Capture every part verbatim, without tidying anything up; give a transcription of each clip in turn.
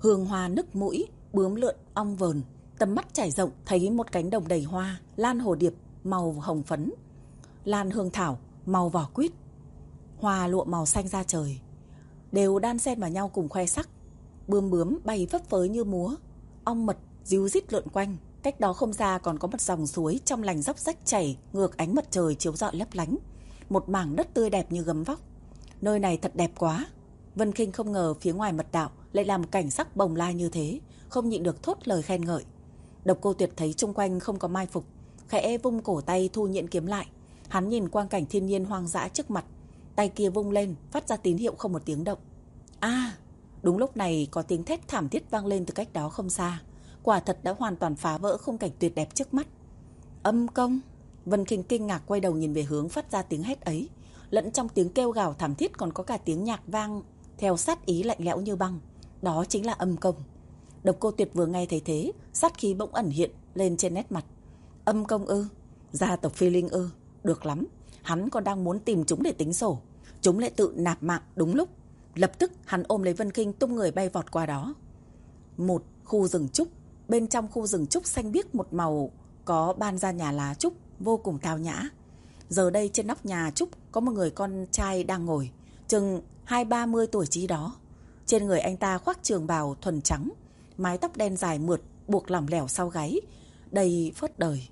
Hương hoa nức mũi, bướm lượn ong vờn, tầm mắt trải rộng thấy một cánh đồng đầy hoa, lan hồ điệp màu hồng phấn, lan hương thảo màu vỏ quýt, hoa lụa màu xanh da trời, đều đan xen vào nhau cùng khoe sắc. Bướm bướm bay phấp phới như múa, ong mật ríu rít lượn quanh. Cách đó không xa còn có một dòng suối trong lành róc rách chảy ngược ánh mặt trời chiếu rọi lấp lánh, một mảng đất tươi đẹp như gấm vóc. Nơi này thật đẹp quá. Vân Khinh không ngờ phía ngoài mật đạo lại là một cảnh sắc bồng lai như thế, không nhịn được thốt lời khen ngợi. Độc Cô Tuyệt thấy chung quanh không có mai phục, khẽ vung cổ tay thu nhuyễn kiếm lại. Hắn nhìn quang cảnh thiên nhiên hoang dã trước mặt, tay kia vung lên phát ra tín hiệu không một tiếng động. A, à, đúng lúc này có tiếng thét thảm thiết vang lên từ cách đó không xa. Quả thật đã hoàn toàn phá vỡ khung cảnh tuyệt đẹp trước mắt. Âm công! Vân Khinh kinh ngạc quay đầu nhìn về hướng phát ra tiếng hét ấy. Lẫn trong tiếng kêu gào thảm thiết còn có cả tiếng nhạc vang theo sát ý lạnh lẽo như băng. Đó chính là âm công. Độc Cô Tuyệt vừa nghe thấy thế, sát khí bỗng ẩn hiện lên trên nét mặt. Âm công ư? Gia tộc Phi Linh ư? Được lắm. Hắn còn đang muốn tìm chúng để tính sổ, chúng lại tự nạp mạng đúng lúc. Lập tức hắn ôm lấy Vân Khinh tung người bay vọt qua đó. Một khu rừng trúc. Bên trong khu rừng trúc xanh biếc một màu có ban ra nhà lá trúc vô cùng tao nhã. Giờ đây trên nóc nhà trúc có một người con trai đang ngồi, chừng hai ba mươi tuổi chí đó. Trên người anh ta khoác trường bào thuần trắng, mái tóc đen dài mượt buộc lỏng lẻo sau gáy, đầy phớt đời.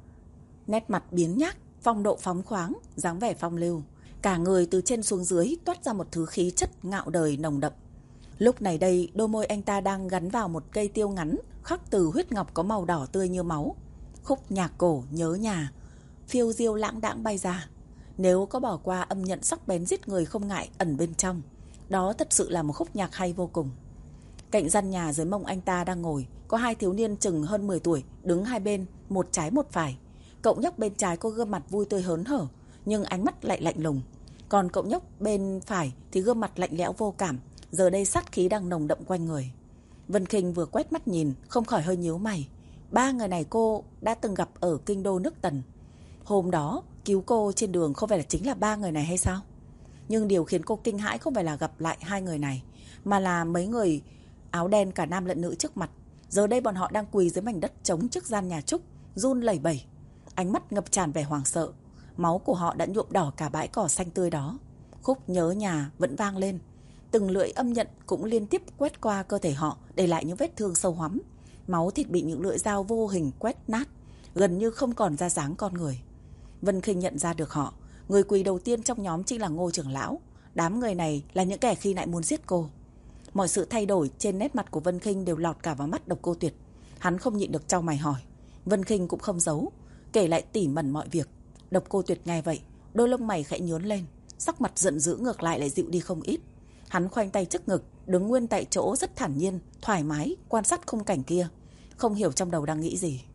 Nét mặt biến nhác, phong độ phóng khoáng, dáng vẻ phong lưu. Cả người từ trên xuống dưới toát ra một thứ khí chất ngạo đời nồng đậm. Lúc này đây, đôi môi anh ta đang gắn vào một cây tiêu ngắn khắc từ huyết ngọc có màu đỏ tươi như máu. Khúc nhạc cổ nhớ nhà phiêu diêu lãng đãng bay ra. Nếu có bỏ qua âm nhận sắc bén giết người không ngại ẩn bên trong, đó thật sự là một khúc nhạc hay vô cùng. Cạnh gian nhà dưới mông anh ta đang ngồi có hai thiếu niên chừng hơn mười tuổi đứng hai bên, một trái một phải. Cậu nhóc bên trái có gương mặt vui tươi hớn hở, nhưng ánh mắt lại lạnh lùng. Còn cậu nhóc bên phải thì gương mặt lạnh lẽo vô cảm, giờ đây sát khí đang nồng đậm quanh người. Vân Khinh vừa quét mắt nhìn, không khỏi hơi nhíu mày. Ba người này cô đã từng gặp ở kinh đô nước Tần. Hôm đó cứu cô trên đường không phải là chính là ba người này hay sao? Nhưng điều khiến cô kinh hãi không phải là gặp lại hai người này, mà là mấy người áo đen cả nam lẫn nữ trước mặt. Giờ đây bọn họ đang quỳ dưới mảnh đất trống trước gian nhà trúc, run lẩy bẩy, ánh mắt ngập tràn vẻ hoảng sợ. Máu của họ đã nhuộm đỏ cả bãi cỏ xanh tươi đó. Khúc nhớ nhà vẫn vang lên. Từng lưỡi âm nhận cũng liên tiếp quét qua cơ thể họ, để lại những vết thương sâu hoắm. Máu thịt bị những lưỡi dao vô hình quét nát, gần như không còn ra dáng con người. Vân Khinh nhận ra được họ. Người quỳ đầu tiên trong nhóm chính là Ngô trưởng lão. Đám người này là những kẻ khi nãy muốn giết cô. Mọi sự thay đổi trên nét mặt của Vân Khinh đều lọt cả vào mắt Độc Cô Tuyệt. Hắn không nhịn được chau mày hỏi. Vân Khinh cũng không giấu, kể lại tỉ mẩn mọi việc. Độc Cô Tuyệt nghe vậy, đôi lông mày khẽ nhướng lên, sắc mặt giận dữ ngược lại lại dịu đi không ít. Hắn khoanh tay trước ngực, đứng nguyên tại chỗ rất thản nhiên, thoải mái quan sát khung cảnh kia, không hiểu trong đầu đang nghĩ gì.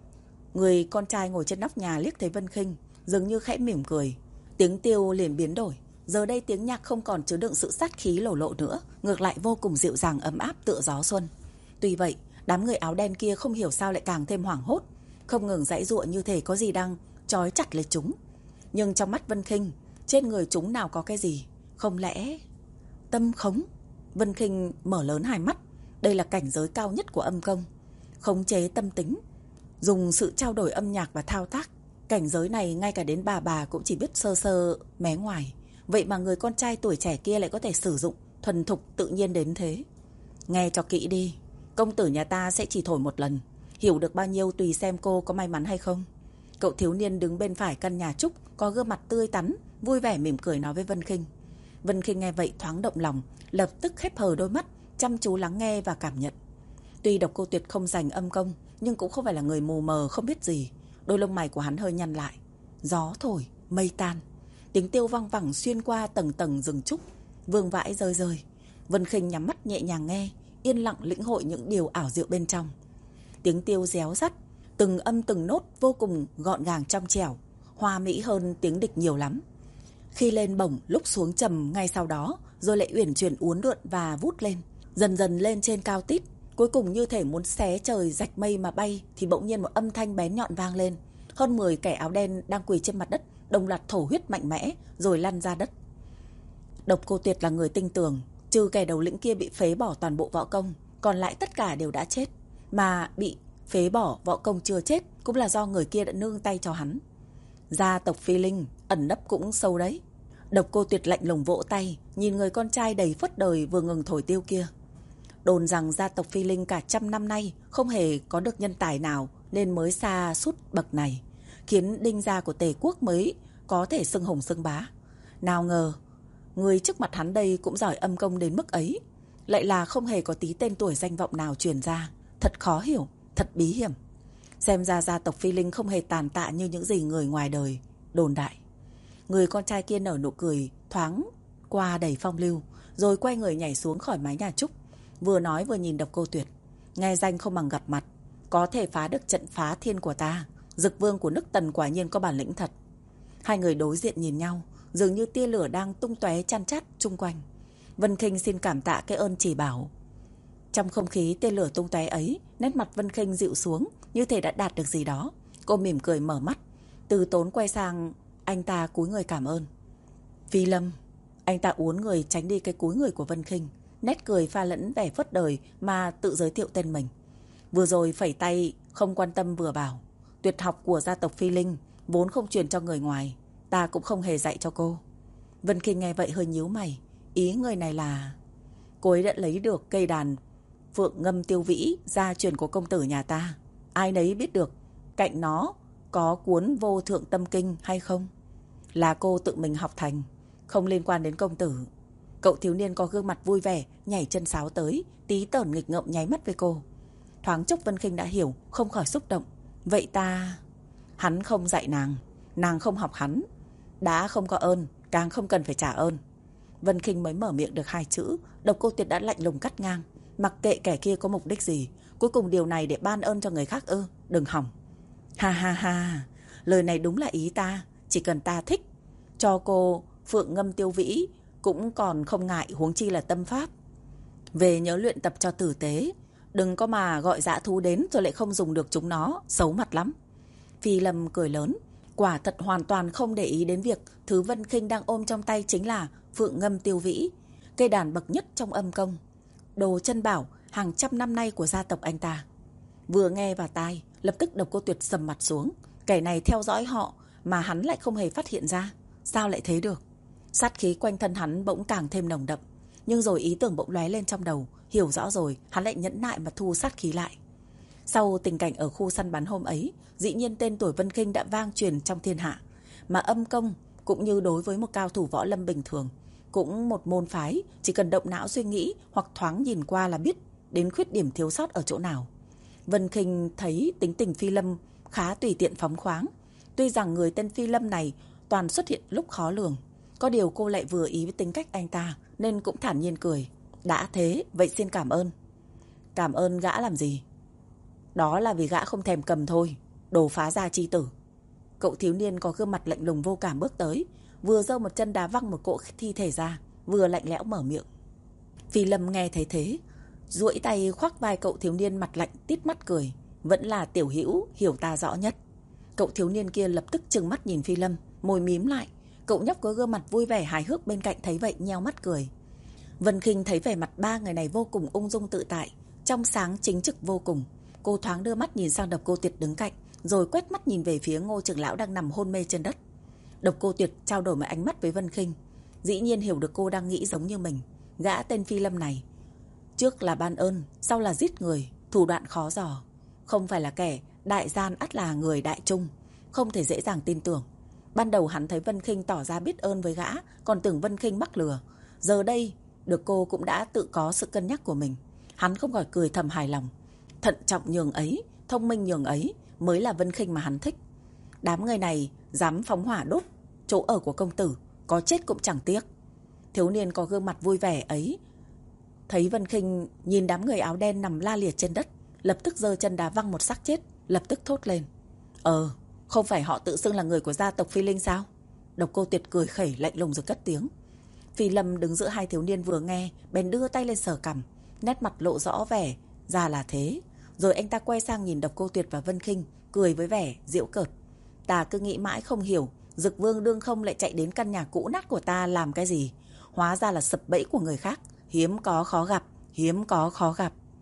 Người con trai ngồi trên nóc nhà liếc thấy Vân Khinh, dường như khẽ mỉm cười. Tiếng tiêu liền biến đổi. Giờ đây tiếng nhạc không còn chứa đựng sự sát khí lổ lộ nữa, ngược lại vô cùng dịu dàng ấm áp tựa gió xuân. Tuy vậy, đám người áo đen kia không hiểu sao lại càng thêm hoảng hốt, không ngừng giãy giụa như thể có gì đang trói chặt lấy chúng. Nhưng trong mắt Vân Khinh, trên người chúng nào có cái gì? Không lẽ tâm khống? Vân Khinh mở lớn hai mắt. Đây là cảnh giới cao nhất của âm công, khống chế tâm tính, dùng sự trao đổi âm nhạc và thao tác. Cảnh giới này ngay cả đến bà bà cũng chỉ biết sơ sơ mé ngoài. Vậy mà người con trai tuổi trẻ kia lại có thể sử dụng thuần thục tự nhiên đến thế. Nghe cho kỹ đi, công tử nhà ta sẽ chỉ thổi một lần, hiểu được bao nhiêu tùy xem cô có may mắn hay không. Cậu thiếu niên đứng bên phải căn nhà trúc có gương mặt tươi tắn, vui vẻ mỉm cười nói với Vân Khinh. Vân Khinh nghe vậy thoáng động lòng, lập tức khép hờ đôi mắt, chăm chú lắng nghe và cảm nhận. Tuy Độc Cô Tuyệt không dành âm công, nhưng cũng không phải là người mù mờ không biết gì. Đôi lông mày của hắn hơi nhăn lại. Gió thổi, mây tan, tiếng tiêu vang vẳng xuyên qua tầng tầng rừng trúc, vương vãi rơi rơi. Vân Khinh nhắm mắt nhẹ nhàng nghe, yên lặng lĩnh hội những điều ảo diệu bên trong. Tiếng tiêu réo rắt, từng âm từng nốt vô cùng gọn gàng trong trẻo, hoa mỹ hơn tiếng địch nhiều lắm. Khi lên bổng lúc xuống trầm ngay sau đó, rồi lại uyển chuyển uốn lượn và vút lên, dần dần lên trên cao tít. Cuối cùng như thể muốn xé trời rạch mây mà bay, thì bỗng nhiên một âm thanh bén nhọn vang lên. Hơn mười kẻ áo đen đang quỳ trên mặt đất đồng loạt thổ huyết mạnh mẽ rồi lăn ra đất. Độc Cô Tuyệt là người tinh tường, trừ kẻ đầu lĩnh kia bị phế bỏ toàn bộ võ công, còn lại tất cả đều đã chết. Mà bị phế bỏ võ công chưa chết cũng là do người kia đã nương tay cho hắn. Gia tộc Phi Linh ẩn nấp cũng sâu đấy. Độc Cô Tuyệt lạnh lùng vỗ tay, nhìn người con trai đầy phất đời vừa ngừng thổi tiêu kia. Đồn rằng gia tộc Phi Linh cả trăm năm nay không hề có được nhân tài nào nên mới sa sút bậc này, khiến đinh gia của Tề quốc mới có thể xưng hùng xưng bá. Nào ngờ, người trước mặt hắn đây cũng giỏi âm công đến mức ấy, lại là không hề có tí tên tuổi danh vọng nào truyền ra. Thật khó hiểu, thật bí hiểm. Xem ra gia tộc Phi Linh không hề tàn tạ như những gì người ngoài đời đồn đại. Người con trai kia nở nụ cười thoáng qua đầy phong lưu, rồi quay người nhảy xuống khỏi mái nhà trúc, vừa nói vừa nhìn Độc Cô Tuyệt. Nghe danh không bằng gặp mặt, có thể phá được trận phá thiên của ta, Dực Vương của nước Tần quả nhiên có bản lĩnh thật. Hai người đối diện nhìn nhau, dường như tia lửa đang tung tóe chan chát chung quanh. Vân Khinh xin cảm tạ cái ơn chỉ bảo. Trong không khí tia lửa tung tóe ấy, nét mặt Vân Khinh dịu xuống, như thể đã đạt được gì đó. Cô mỉm cười mở mắt, từ tốn quay sang anh ta cúi người cảm ơn. Phi Lâm. Anh ta uốn người tránh đi cái cúi người của Vân Khinh, nét cười pha lẫn vẻ phớt đời mà tự giới thiệu tên mình. Vừa rồi phẩy tay không quan tâm vừa bảo, tuyệt học của gia tộc Phi Linh vốn không truyền cho người ngoài, ta cũng không hề dạy cho cô. Vân Khinh nghe vậy hơi nhíu mày, ý người này là cô ấy đã lấy được cây đàn Phượng Ngâm Tiêu Vĩ gia truyền của công tử nhà ta. Ai nấy biết được cạnh nó có cuốn Vô Thượng Tâm Kinh hay không? Là cô tự mình học thành, không liên quan đến công tử. Cậu thiếu niên có gương mặt vui vẻ nhảy chân sáo tới, tí tởn nghịch ngợm nháy mắt với cô. Thoáng chốc Vân Khinh đã hiểu, không khỏi xúc động. Vậy ta... Hắn không dạy nàng, nàng không học hắn, đã không có ơn, càng không cần phải trả ơn. Vân Khinh mới mở miệng được hai chữ, Độc Cô Tuyệt đã lạnh lùng cắt ngang. Mặc kệ kẻ kia có mục đích gì, cuối cùng điều này để ban ơn cho người khác ư? Đừng hỏng. Ha ha ha, lời này đúng là ý ta. Chỉ cần ta thích, cho cô Phượng Ngâm Tiêu Vĩ cũng còn không ngại, huống chi là tâm pháp. Về nhớ luyện tập cho tử tế, đừng có mà gọi dã thú đến rồi lại không dùng được chúng nó, xấu mặt lắm. Phi Lâm cười lớn, quả thật hoàn toàn không để ý đến việc thứ Vân Khinh đang ôm trong tay chính là Phượng Ngâm Tiêu Vĩ, cây đàn bậc nhất trong âm công, đồ chân bảo hàng trăm năm nay của gia tộc anh ta. Vừa nghe vào tai, lập tức Độc Cô Tuyệt sầm mặt xuống. Kẻ này theo dõi họ mà hắn lại không hề phát hiện ra, sao lại thế được? Sát khí quanh thân hắn bỗng càng thêm nồng đậm. Nhưng rồi ý tưởng bỗng lóe lên trong đầu, hiểu rõ rồi, hắn lại nhẫn nại mà thu sát khí lại. Sau tình cảnh ở khu săn bắn hôm ấy, dĩ nhiên tên tuổi Vân Khinh đã vang truyền trong thiên hạ. Mà âm công cũng như đối với một cao thủ võ lâm bình thường, cũng một môn phái, chỉ cần động não suy nghĩ hoặc thoáng nhìn qua là biết đến khuyết điểm thiếu sót ở chỗ nào. Vân Khinh thấy tính tình Phi Lâm khá tùy tiện phóng khoáng. Tuy rằng người tên Phi Lâm này toàn xuất hiện lúc khó lường, có điều cô lại vừa ý với tính cách anh ta nên cũng thản nhiên cười. Đã thế, vậy xin cảm ơn. Cảm ơn gã làm gì? Đó là vì gã không thèm cầm thôi, đồ phá gia chi tử. Cậu thiếu niên có gương mặt lạnh lùng vô cảm bước tới, vừa giơ một chân đá văng một cỗ thi thể ra, vừa lạnh lẽo mở miệng. Phi Lâm nghe thấy thế, duỗi tay khoác vai cậu thiếu niên mặt lạnh tít mắt cười. Vẫn là tiểu hữu hiểu ta rõ nhất. Cậu thiếu niên kia lập tức trừng mắt nhìn Phi Lâm, môi mím lại. Cậu nhóc có gương mặt vui vẻ hài hước bên cạnh thấy vậy nheo mắt cười. Vân Khinh thấy vẻ mặt ba người này vô cùng ung dung tự tại, trong sáng chính trực vô cùng. Cô thoáng đưa mắt nhìn sang Độc Cô Tuyệt đứng cạnh, rồi quét mắt nhìn về phía Ngô trưởng lão đang nằm hôn mê trên đất. Độc Cô Tuyệt trao đổi một ánh mắt với Vân Khinh, dĩ nhiên hiểu được cô đang nghĩ giống như mình. Gã tên Phi Lâm này, trước là ban ơn, sau là giết người, thủ đoạn khó dò. Không phải là kẻ đại gian ắt là người đại trung, không thể dễ dàng tin tưởng. Ban đầu hắn thấy Vân Khinh tỏ ra biết ơn với gã, còn tưởng Vân Khinh mắc lừa. Giờ đây, được cô cũng đã tự có sự cân nhắc của mình. Hắn không khỏi cười thầm hài lòng. Thận trọng nhường ấy, thông minh nhường ấy mới là Vân Khinh mà hắn thích. Đám người này dám phóng hỏa đốt chỗ ở của công tử, có chết cũng chẳng tiếc. Thiếu niên có gương mặt vui vẻ ấy thấy Vân Khinh nhìn đám người áo đen nằm la liệt trên đất, lập tức giơ chân đá văng một xác chết, lập tức thốt lên. Ờ, không phải họ tự xưng là người của gia tộc Phi Linh sao? Độc Cô Tuyệt cười khẩy lạnh lùng rồi cất tiếng. Phi Lâm đứng giữa hai thiếu niên vừa nghe, bèn đưa tay lên sờ cằm, nét mặt lộ rõ vẻ ra là thế. Rồi anh ta quay sang nhìn Độc Cô Tuyệt và Vân Khinh, cười với vẻ giễu cợt. Ta cứ nghĩ mãi không hiểu, Dực Vương đương không lại chạy đến căn nhà cũ nát của ta làm cái gì? Hóa ra là sập bẫy của người khác, hiếm có khó gặp, hiếm có khó gặp.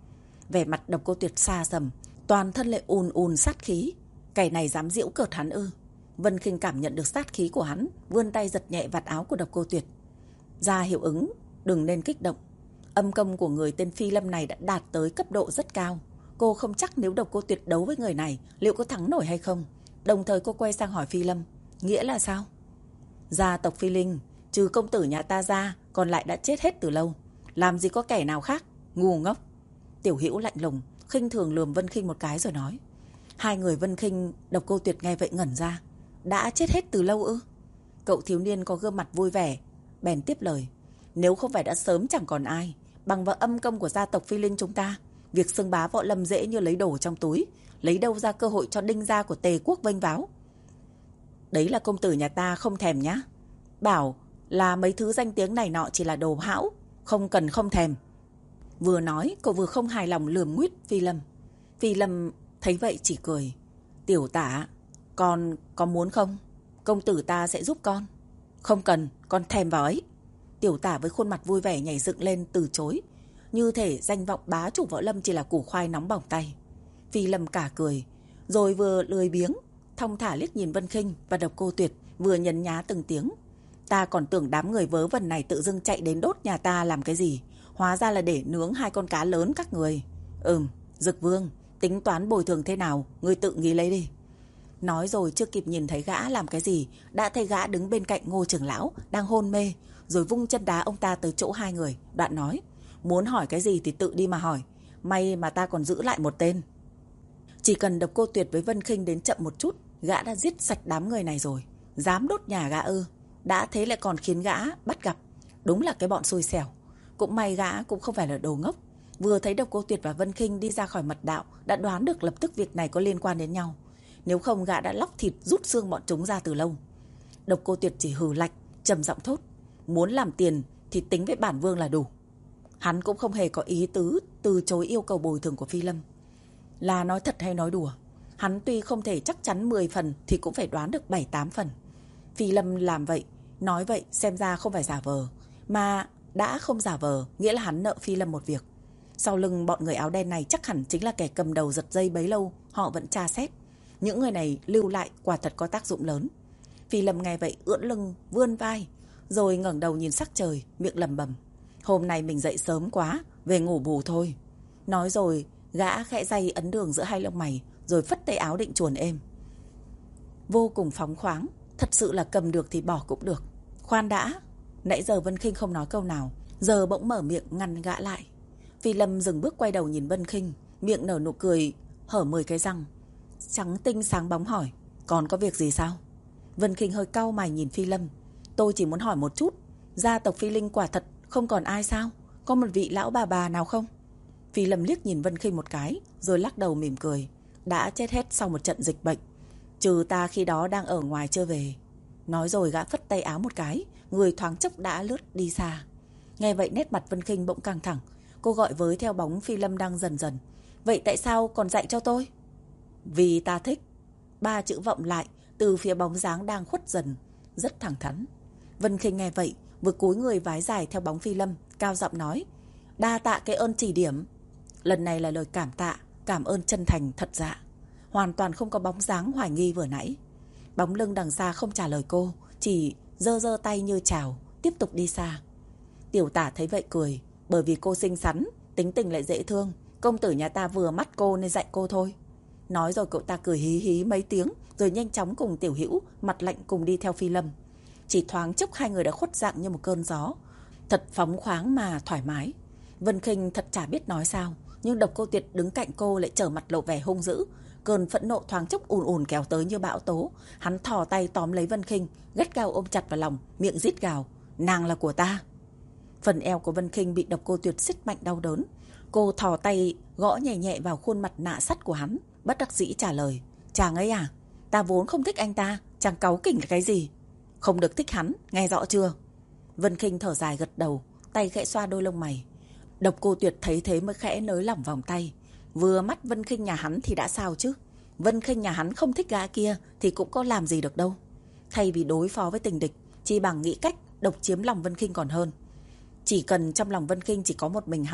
Vẻ mặt Độc Cô Tuyệt xa sầm, toàn thân lại ùn ùn sát khí. Kẻ này dám giễu cợt hắn ư? Vân Khinh cảm nhận được sát khí của hắn, vươn tay giật nhẹ vạt áo của Độc Cô Tuyệt. Ra hiệu ứng, đừng nên kích động. Âm công của người tên Phi Lâm này đã đạt tới cấp độ rất cao. Cô không chắc nếu Độc Cô Tuyệt đấu với người này liệu có thắng nổi hay không. Đồng thời cô quay sang hỏi Phi Lâm, nghĩa là sao? Gia tộc Phi Linh, trừ công tử nhà ta ra, còn lại đã chết hết từ lâu. Làm gì có kẻ nào khác, ngu ngốc. Tiểu Hữu lạnh lùng, khinh thường lườm Vân Khinh một cái rồi nói. Hai người Vân Khinh, Độc Cô Tuyệt nghe vậy ngẩn ra. Đã chết hết từ lâu ư? Cậu thiếu niên có gương mặt vui vẻ, bèn tiếp lời. Nếu không phải đã sớm chẳng còn ai. Bằng vào âm công của gia tộc Phi Linh chúng ta, việc xưng bá Võ Lâm dễ như lấy đồ trong túi. Lấy đâu ra cơ hội cho đinh gia của Tề quốc vênh váo? Đấy là công tử nhà ta không thèm nhá. Bảo là mấy thứ danh tiếng này nọ chỉ là đồ hão, không cần không thèm. Vừa nói cậu vừa không hài lòng lườm nguyết Phi Lâm. Phi Lâm thấy vậy chỉ cười. Tiểu tả, con có muốn không? Công tử ta sẽ giúp con. Không cần, con thèm vào ấy. Tiểu tả với khuôn mặt vui vẻ nhảy dựng lên từ chối. Như thể danh vọng bá chủ Võ Lâm chỉ là củ khoai nóng bỏng tay. Phi Lâm cả cười, rồi vừa lười biếng, thong thả liếc nhìn Vân Khinh và Độc Cô Tuyệt, vừa nhấn nhá từng tiếng. Ta còn tưởng đám người vớ vẩn này tự dưng chạy đến đốt nhà ta làm cái gì. Hóa ra là để nướng hai con cá lớn các người. Ừm, Dực Vương, tính toán bồi thường thế nào, ngươi tự nghĩ lấy đi. Nói rồi chưa kịp nhìn thấy gã làm cái gì, đã thấy gã đứng bên cạnh Ngô trưởng lão đang hôn mê, rồi vung chân đá ông ta tới chỗ hai người. Đoạn nói, muốn hỏi cái gì thì tự đi mà hỏi. May mà ta còn giữ lại một tên. Chỉ cần Độc Cô Tuyệt với Vân Khinh đến chậm một chút, gã đã giết sạch đám người này rồi. Dám đốt nhà gã ư? Đã thế lại còn khiến gã bắt gặp. Đúng là cái bọn xui xẻo. Cũng may gã cũng không phải là đồ ngốc. Vừa thấy Độc Cô Tuyệt và Vân Khinh đi ra khỏi mật đạo, đã đoán được lập tức việc này có liên quan đến nhau. Nếu không gã đã lóc thịt rút xương bọn chúng ra từ lâu. Độc Cô Tuyệt chỉ hừ lạnh, trầm giọng thốt. Muốn làm tiền thì tính với bản vương là đủ. Hắn cũng không hề có ý tứ từ chối yêu cầu bồi thường của Phi Lâm. Là nói thật hay nói đùa, hắn tuy không thể chắc chắn mười phần thì cũng phải đoán được bảy tám phần. Phi Lâm làm vậy, nói vậy xem ra không phải giả vờ. Mà đã không giả vờ, nghĩa là hắn nợ Phi Lâm một việc. Sau lưng bọn người áo đen này chắc hẳn chính là kẻ cầm đầu giật dây bấy lâu, họ vẫn tra xét. Những người này lưu lại quả thật có tác dụng lớn. Phi Lâm nghe vậy ưỡn lưng, vươn vai, rồi ngẩng đầu nhìn sắc trời, miệng lẩm bẩm. Hôm nay mình dậy sớm quá, về ngủ bù thôi. Nói rồi, gã khẽ day ấn đường giữa hai lông mày, rồi phất tay áo định chuồn êm. Vô cùng phóng khoáng, thật sự là cầm được thì bỏ cũng được. Khoan đã, nãy giờ Vân Khinh không nói câu nào, giờ bỗng mở miệng ngăn gã lại. Phi Lâm dừng bước quay đầu nhìn Vân Khinh, miệng nở nụ cười, hở mười cái răng. Trắng tinh sáng bóng hỏi, còn có việc gì sao? Vân Khinh hơi cau mày nhìn Phi Lâm. Tôi chỉ muốn hỏi một chút, gia tộc Phi Linh quả thật không còn ai sao? Có một vị lão bà bà nào không? Phi Lâm liếc nhìn Vân Khinh một cái, rồi lắc đầu mỉm cười. Đã chết hết sau một trận dịch bệnh. Trừ ta khi đó đang ở ngoài chưa về. Nói rồi gã phất tay áo một cái, người thoáng chốc đã lướt đi xa. Nghe vậy nét mặt Vân Khinh bỗng căng thẳng. Cô gọi với theo bóng Phi Lâm đang dần dần. Vậy tại sao còn dạy cho tôi? Vì ta thích. Ba chữ vọng lại từ phía bóng dáng đang khuất dần, rất thẳng thắn. Vân Khinh nghe vậy, vừa cúi người vái dài theo bóng Phi Lâm, cao giọng nói. Đa tạ cái ơn chỉ điểm. Lần này là lời cảm tạ, cảm ơn chân thành thật dạ. Hoàn toàn không có bóng dáng hoài nghi vừa nãy. Bóng lưng đằng xa không trả lời cô, chỉ giơ giơ tay như chào, tiếp tục đi xa. Tiểu tả thấy vậy cười, bởi vì cô xinh xắn, tính tình lại dễ thương. Công tử nhà ta vừa mắt cô nên dạy cô thôi. Nói rồi cậu ta cười hí hí mấy tiếng, rồi nhanh chóng cùng Tiểu Hữu mặt lạnh cùng đi theo Phi Lâm. Chỉ thoáng chốc hai người đã khuất dạng như một cơn gió, thật phóng khoáng mà thoải mái. Vân Khinh thật chả biết nói sao, nhưng Độc Cô Tuyệt đứng cạnh cô lại trở mặt lộ vẻ hung dữ. Cơn phẫn nộ thoáng chốc ùn ùn kéo tới như bão tố. Hắn thò tay tóm lấy Vân Khinh, gắt gao ôm chặt vào lòng, miệng rít gào. Nàng là của ta. Phần eo của Vân Khinh bị Độc Cô Tuyệt siết mạnh đau đớn. Cô thò tay gõ nhẹ nhẹ vào khuôn mặt nạ sắt của hắn, bất đắc dĩ trả lời. Chàng ấy à, ta vốn không thích anh ta, chàng cáu kỉnh là cái gì? Không được thích hắn, nghe rõ chưa? Vân Khinh thở dài gật đầu, tay khẽ xoa đôi lông mày. Độc Cô Tuyệt thấy thế mới khẽ nới lỏng vòng tay. Vừa mắt Vân Khinh nhà hắn thì đã sao chứ? Vân Khinh nhà hắn không thích gã kia thì cũng có làm gì được đâu. Thay vì đối phó với tình địch, chỉ bằng nghĩ cách độc chiếm lòng Vân Khinh còn hơn. Chỉ cần trong lòng Vân Khinh chỉ có một mình hắn,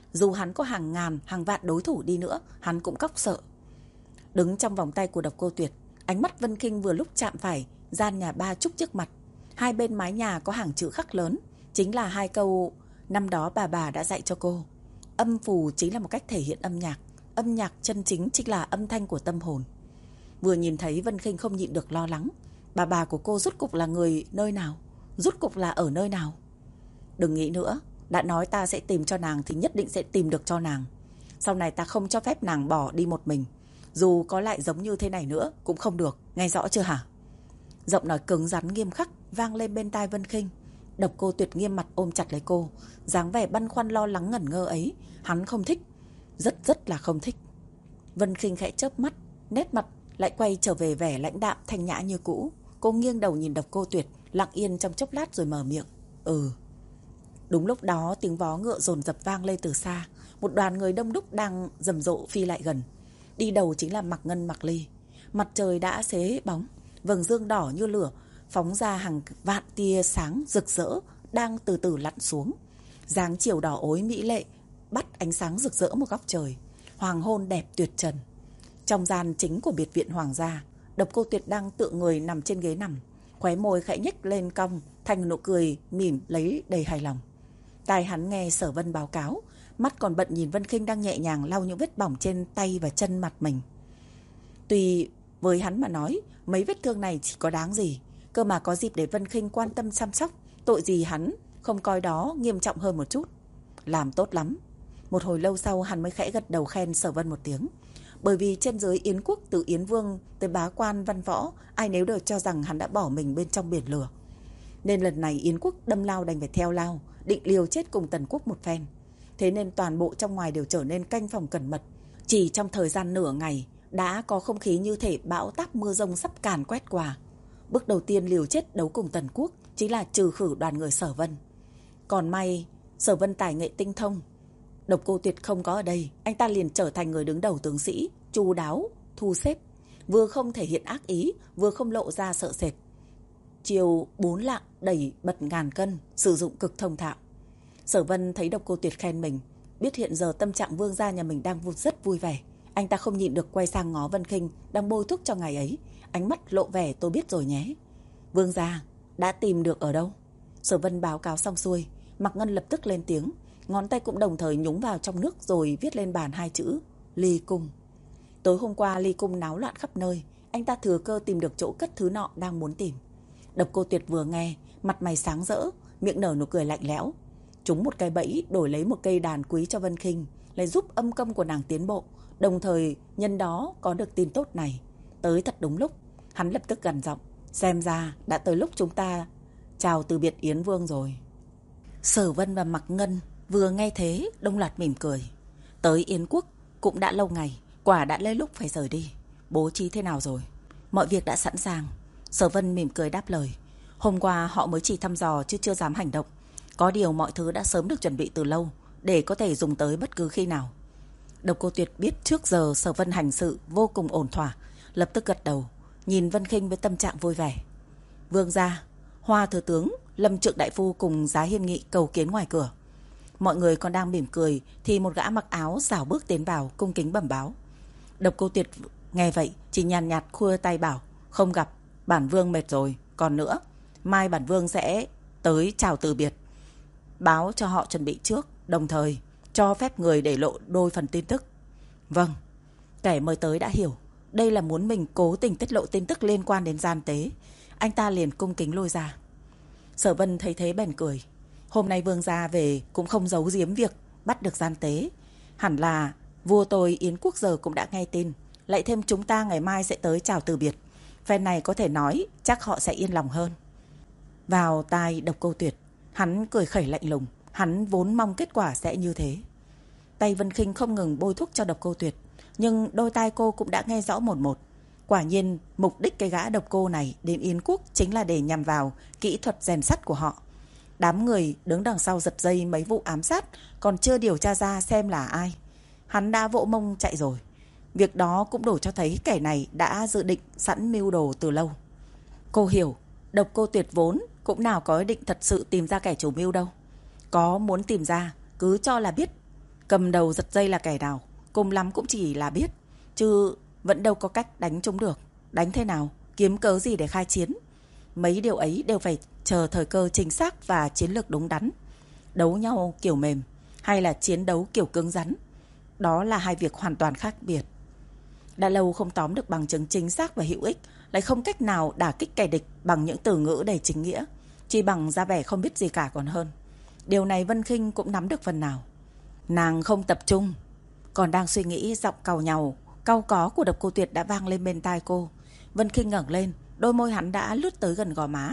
Dù hắn có hàng ngàn, hàng vạn đối thủ đi nữa, hắn cũng cóc sợ. Đứng trong vòng tay của Độc Cô Tuyệt, ánh mắt Vân Khinh vừa lúc chạm phải gian nhà ba trúc trước mặt. Hai bên mái nhà có hàng chữ khắc lớn, chính là hai câu năm đó bà bà đã dạy cho cô. Âm phù chính là một cách thể hiện âm nhạc, âm nhạc chân chính chính là âm thanh của tâm hồn. Vừa nhìn thấy Vân Khinh không nhịn được lo lắng. Bà bà của cô rốt cục là người nơi nào? Rốt cục là ở nơi nào? Đừng nghĩ nữa, đã nói ta sẽ tìm cho nàng thì nhất định sẽ tìm được cho nàng. Sau này ta không cho phép nàng bỏ đi một mình. Dù có lại giống như thế này nữa cũng không được, nghe rõ chưa hả? Giọng nói cứng rắn nghiêm khắc vang lên bên tai Vân Khinh. Độc Cô Tuyệt nghiêm mặt ôm chặt lấy cô, dáng vẻ băn khoăn lo lắng ngẩn ngơ ấy, hắn không thích, rất rất là không thích. Vân Khinh khẽ chớp mắt, nét mặt lại quay trở về vẻ lãnh đạm thanh nhã như cũ. Cô nghiêng đầu nhìn Độc Cô Tuyệt, lặng yên trong chốc lát rồi mở miệng. Ừ. Đúng lúc đó tiếng vó ngựa dồn dập vang lên từ xa. Một đoàn người đông đúc đang rầm rộ phi lại gần. Đi đầu chính là Mạc Ngân, Mạc Ly. Mặt trời đã xế bóng, vầng dương đỏ như lửa phóng ra hàng vạn tia sáng rực rỡ đang từ từ lặn xuống. Dáng chiều đỏ ối mỹ lệ bắt ánh sáng rực rỡ một góc trời. Hoàng hôn đẹp tuyệt trần. Trong gian chính của biệt viện hoàng gia, Độc Cô Tuyệt đang tựa người nằm trên ghế nằm, khóe môi khẽ nhếch lên cong thành nụ cười mỉm lấy đầy hài lòng. Tai hắn nghe Sở Vân báo cáo, mắt còn bận nhìn Vân Khinh đang nhẹ nhàng lau những vết bỏng trên tay và chân mặt mình. Tuy với hắn mà nói, mấy vết thương này chỉ có đáng gì, cơ mà có dịp để Vân Khinh quan tâm chăm sóc, tội gì hắn không coi đó nghiêm trọng hơn một chút. Làm tốt lắm. Một hồi lâu sau hắn mới khẽ gật đầu khen Sở Vân một tiếng. Bởi vì trên dưới Yến quốc từ Yến Vương tới bá quan văn võ, ai nấy đều cho rằng hắn đã bỏ mình bên trong biển lửa. Nên lần này Yến quốc đâm lao đành phải theo lao, định liều chết cùng Tần quốc một phen. Thế nên toàn bộ trong ngoài đều trở nên canh phòng cẩn mật. Chỉ trong thời gian nửa ngày đã có không khí như thể bão táp mưa rông sắp càn quét qua. Bước đầu tiên liều chết đấu cùng Tần quốc chính là trừ khử đoàn người Sở Vân. Còn may Sở Vân tài nghệ tinh thông, Độc Cô Tuyệt không có ở đây, anh ta liền trở thành người đứng đầu tướng sĩ, chu đáo thu xếp, vừa không thể hiện ác ý, vừa không lộ ra sợ sệt. Chiều bốn lạng đẩy bật ngàn cân, sử dụng cực thông thạo. Sở Vân thấy Độc Cô Tuyệt khen mình, biết hiện giờ tâm trạng vương gia nhà mình đang rất vui vẻ. Anh ta không nhịn được quay sang ngó Vân Khinh đang bôi thuốc cho ngày ấy, ánh mắt lộ vẻ tôi biết rồi nhé. Vương gia, đã tìm được ở đâu? Sở Vân báo cáo xong xuôi, Mạc Ngân lập tức lên tiếng, ngón tay cũng đồng thời nhúng vào trong nước rồi viết lên bàn hai chữ Ly Cung. Tối hôm qua Ly Cung náo loạn khắp nơi, anh ta thừa cơ tìm được chỗ cất thứ nọ đang muốn tìm. Độc Cô Tuyệt vừa nghe, mặt mày sáng rỡ, miệng nở nụ cười lạnh lẽo. Trúng một cái bẫy đổi lấy một cây đàn quý cho Vân Khinh, lại giúp âm công của nàng tiến bộ, đồng thời nhân đó có được tin tốt này. Tới thật đúng lúc, hắn lập tức gằn giọng, xem ra đã tới lúc chúng ta chào từ biệt Yến Vương rồi. Sở Vân và Mạc Ngân vừa nghe thế đồng loạt mỉm cười. Tới Yến quốc cũng đã lâu ngày, quả đã lên lúc phải rời đi. Bố trí thế nào rồi? Mọi việc đã sẵn sàng. Sở Vân mỉm cười đáp lời. Hôm qua họ mới chỉ thăm dò chứ chưa dám hành động. Có điều mọi thứ đã sớm được chuẩn bị từ lâu, để có thể dùng tới bất cứ khi nào. Độc Cô Tuyệt biết trước giờ Sở Vân hành sự vô cùng ổn thỏa, lập tức gật đầu, nhìn Vân Khinh với tâm trạng vui vẻ. Vương gia, Hoa thừa tướng, Lâm Trượng đại phu cùng Giá Hiên Nghị cầu kiến ngoài cửa. Mọi người còn đang mỉm cười thì một gã mặc áo rảo bước tiến vào, cung kính bẩm báo. Độc Cô Tuyệt nghe vậy chỉ nhàn nhạt khua tay bảo, không gặp, bản vương mệt rồi. Còn nữa, mai bản vương sẽ tới chào từ biệt, báo cho họ chuẩn bị trước, đồng thời cho phép người để lộ đôi phần tin tức. Vâng. Kẻ mời tới đã hiểu, đây là muốn mình cố tình tiết lộ tin tức liên quan đến gian tế. Anh ta liền cung kính lôi ra. Sở Vân thấy thế bèn cười. Hôm nay vương gia về cũng không giấu giếm việc bắt được gian tế. Hẳn là vua tôi Yến quốc giờ cũng đã nghe tin, lại thêm chúng ta ngày mai sẽ tới chào từ biệt. Phen này có thể nói chắc họ sẽ yên lòng hơn. Vào tai Độc Cô Tuyệt, hắn cười khẩy lạnh lùng. Hắn vốn mong kết quả sẽ như thế. Tay Vân Khinh không ngừng bôi thuốc cho Độc Cô Tuyệt, nhưng đôi tai cô cũng đã nghe rõ một một. Quả nhiên mục đích cái gã Độc Cô này đến Yến quốc chính là để nhằm vào kỹ thuật rèn sắt của họ. Đám người đứng đằng sau giật dây mấy vụ ám sát còn chưa điều tra ra xem là ai, hắn đã vỗ mông chạy rồi. Việc đó cũng đủ cho thấy kẻ này đã dự định sẵn mưu đồ từ lâu. Cô hiểu, Độc Cô Tuyệt vốn cũng nào có ý định thật sự tìm ra kẻ chủ mưu đâu. Có muốn tìm ra cứ cho là biết Cầm đầu giật dây là kẻ nào, cùng lắm cũng chỉ là biết, chứ vẫn đâu có cách đánh chúng được. Đánh thế nào, kiếm cớ gì để khai chiến. Mấy điều ấy đều phải chờ thời cơ chính xác và chiến lược đúng đắn. Đấu nhau kiểu mềm hay là chiến đấu kiểu cứng rắn, đó là hai việc hoàn toàn khác biệt. Đã lâu không tóm được bằng chứng chính xác và hữu ích, lại không cách nào đả kích kẻ địch bằng những từ ngữ đầy chính nghĩa, chỉ bằng ra vẻ không biết gì cả còn hơn. Điều này Vân Khinh cũng nắm được phần nào. Nàng không tập trung, còn đang suy nghĩ, giọng càu nhàu, cau có của Độc Cô Tuyệt đã vang lên bên tai cô. Vân Khinh ngẩng lên, đôi môi hắn đã lướt tới gần gò má,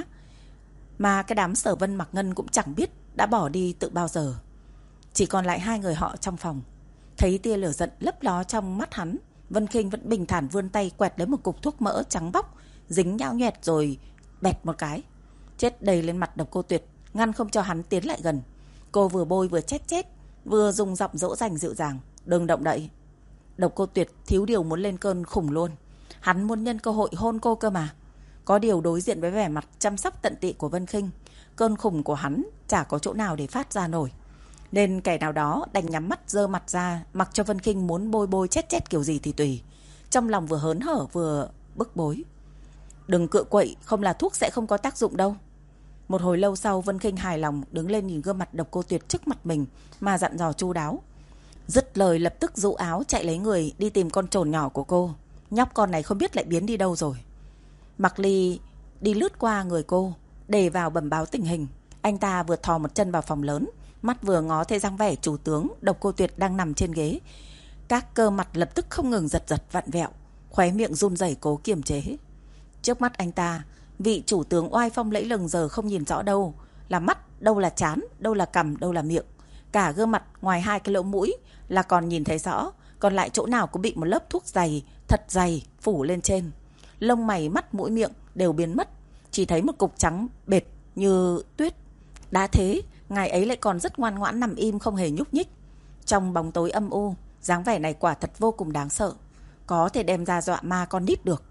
mà cái đám Sở Vân Mặc Ngân cũng chẳng biết đã bỏ đi từ bao giờ. Chỉ còn lại hai người họ trong phòng. Thấy tia lửa giận lấp ló trong mắt hắn, Vân Khinh vẫn bình thản vươn tay quẹt lấy một cục thuốc mỡ trắng bóc, dính nhão nhoẹt rồi bẹt một cái, chết đầy lên mặt Độc Cô Tuyệt, ngăn không cho hắn tiến lại gần. Cô vừa bôi vừa chết chết, vừa dùng giọng dỗ dành dịu dàng, đừng động đậy. Độc Cô Tuyệt thiếu điều muốn lên cơn khủng luôn. Hắn muốn nhân cơ hội hôn cô cơ mà. Có điều đối diện với vẻ mặt chăm sóc tận tị của Vân Khinh, cơn khủng của hắn chả có chỗ nào để phát ra nổi. Nên kẻ nào đó đành nhắm mắt giơ mặt ra, mặc cho Vân Khinh muốn bôi bôi chết chết kiểu gì thì tùy. Trong lòng vừa hớn hở vừa bức bối. Đừng cựa quậy, không là thuốc sẽ không có tác dụng đâu. Một hồi lâu sau, Vân Khinh hài lòng đứng lên nhìn gương mặt Độc Cô Tuyệt trước mặt mình mà dặn dò chu đáo. Dứt lời lập tức rũ áo chạy lấy người đi tìm con trồn nhỏ của cô. Nhóc con này không biết lại biến đi đâu rồi. Mạc Ly đi lướt qua người cô, để vào bẩm báo tình hình. Anh ta vừa thò một chân vào phòng lớn, mắt vừa ngó thấy dáng vẻ chủ tướng Độc Cô Tuyệt đang nằm trên ghế. Các cơ mặt lập tức không ngừng giật giật vặn vẹo, khóe miệng run rẩy cố kiềm chế. Trước mắt anh ta, vị chủ tướng oai phong lẫy lừng giờ không nhìn rõ đâu là mắt, đâu là trán, đâu là cằm, đâu là miệng. Cả gương mặt ngoài hai cái lỗ mũi là còn nhìn thấy rõ, còn lại chỗ nào cũng bị một lớp thuốc dày, thật dày phủ lên trên. Lông mày, mắt, mũi, miệng đều biến mất, chỉ thấy một cục trắng bệt như tuyết. Đã thế, ngài ấy lại còn rất ngoan ngoãn nằm im không hề nhúc nhích. Trong bóng tối âm u, dáng vẻ này quả thật vô cùng đáng sợ, có thể đem ra dọa ma con nít được.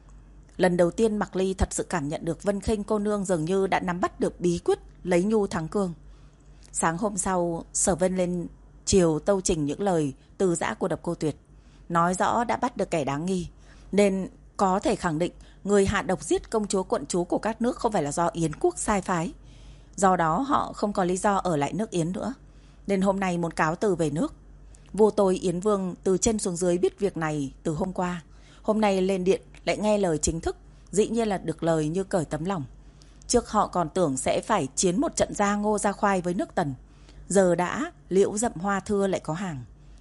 Lần đầu tiên Mạc Ly thật sự cảm nhận được Vân Khinh cô nương dường như đã nắm bắt được bí quyết lấy nhu thắng cương. Sáng hôm sau, Sở Vân lên chiều tâu trình những lời từ giã của Độc Cô Tuyệt, nói rõ đã bắt được kẻ đáng nghi, nên có thể khẳng định người hạ độc giết công chúa quận chúa của các nước không phải là do Yến quốc sai phái. Do đó họ không có lý do ở lại nước Yến nữa, nên hôm nay muốn cáo từ về nước. Vô tôi Yến Vương từ trên xuống dưới biết việc này từ hôm qua, hôm nay lên điện lại nghe lời chính thức, dĩ nhiên là được lời như cởi tấm lòng. Trước họ còn tưởng sẽ phải chiến một trận ra ngô ra khoai với nước Tần, giờ đã liễu rậm hoa thưa lại có hàng.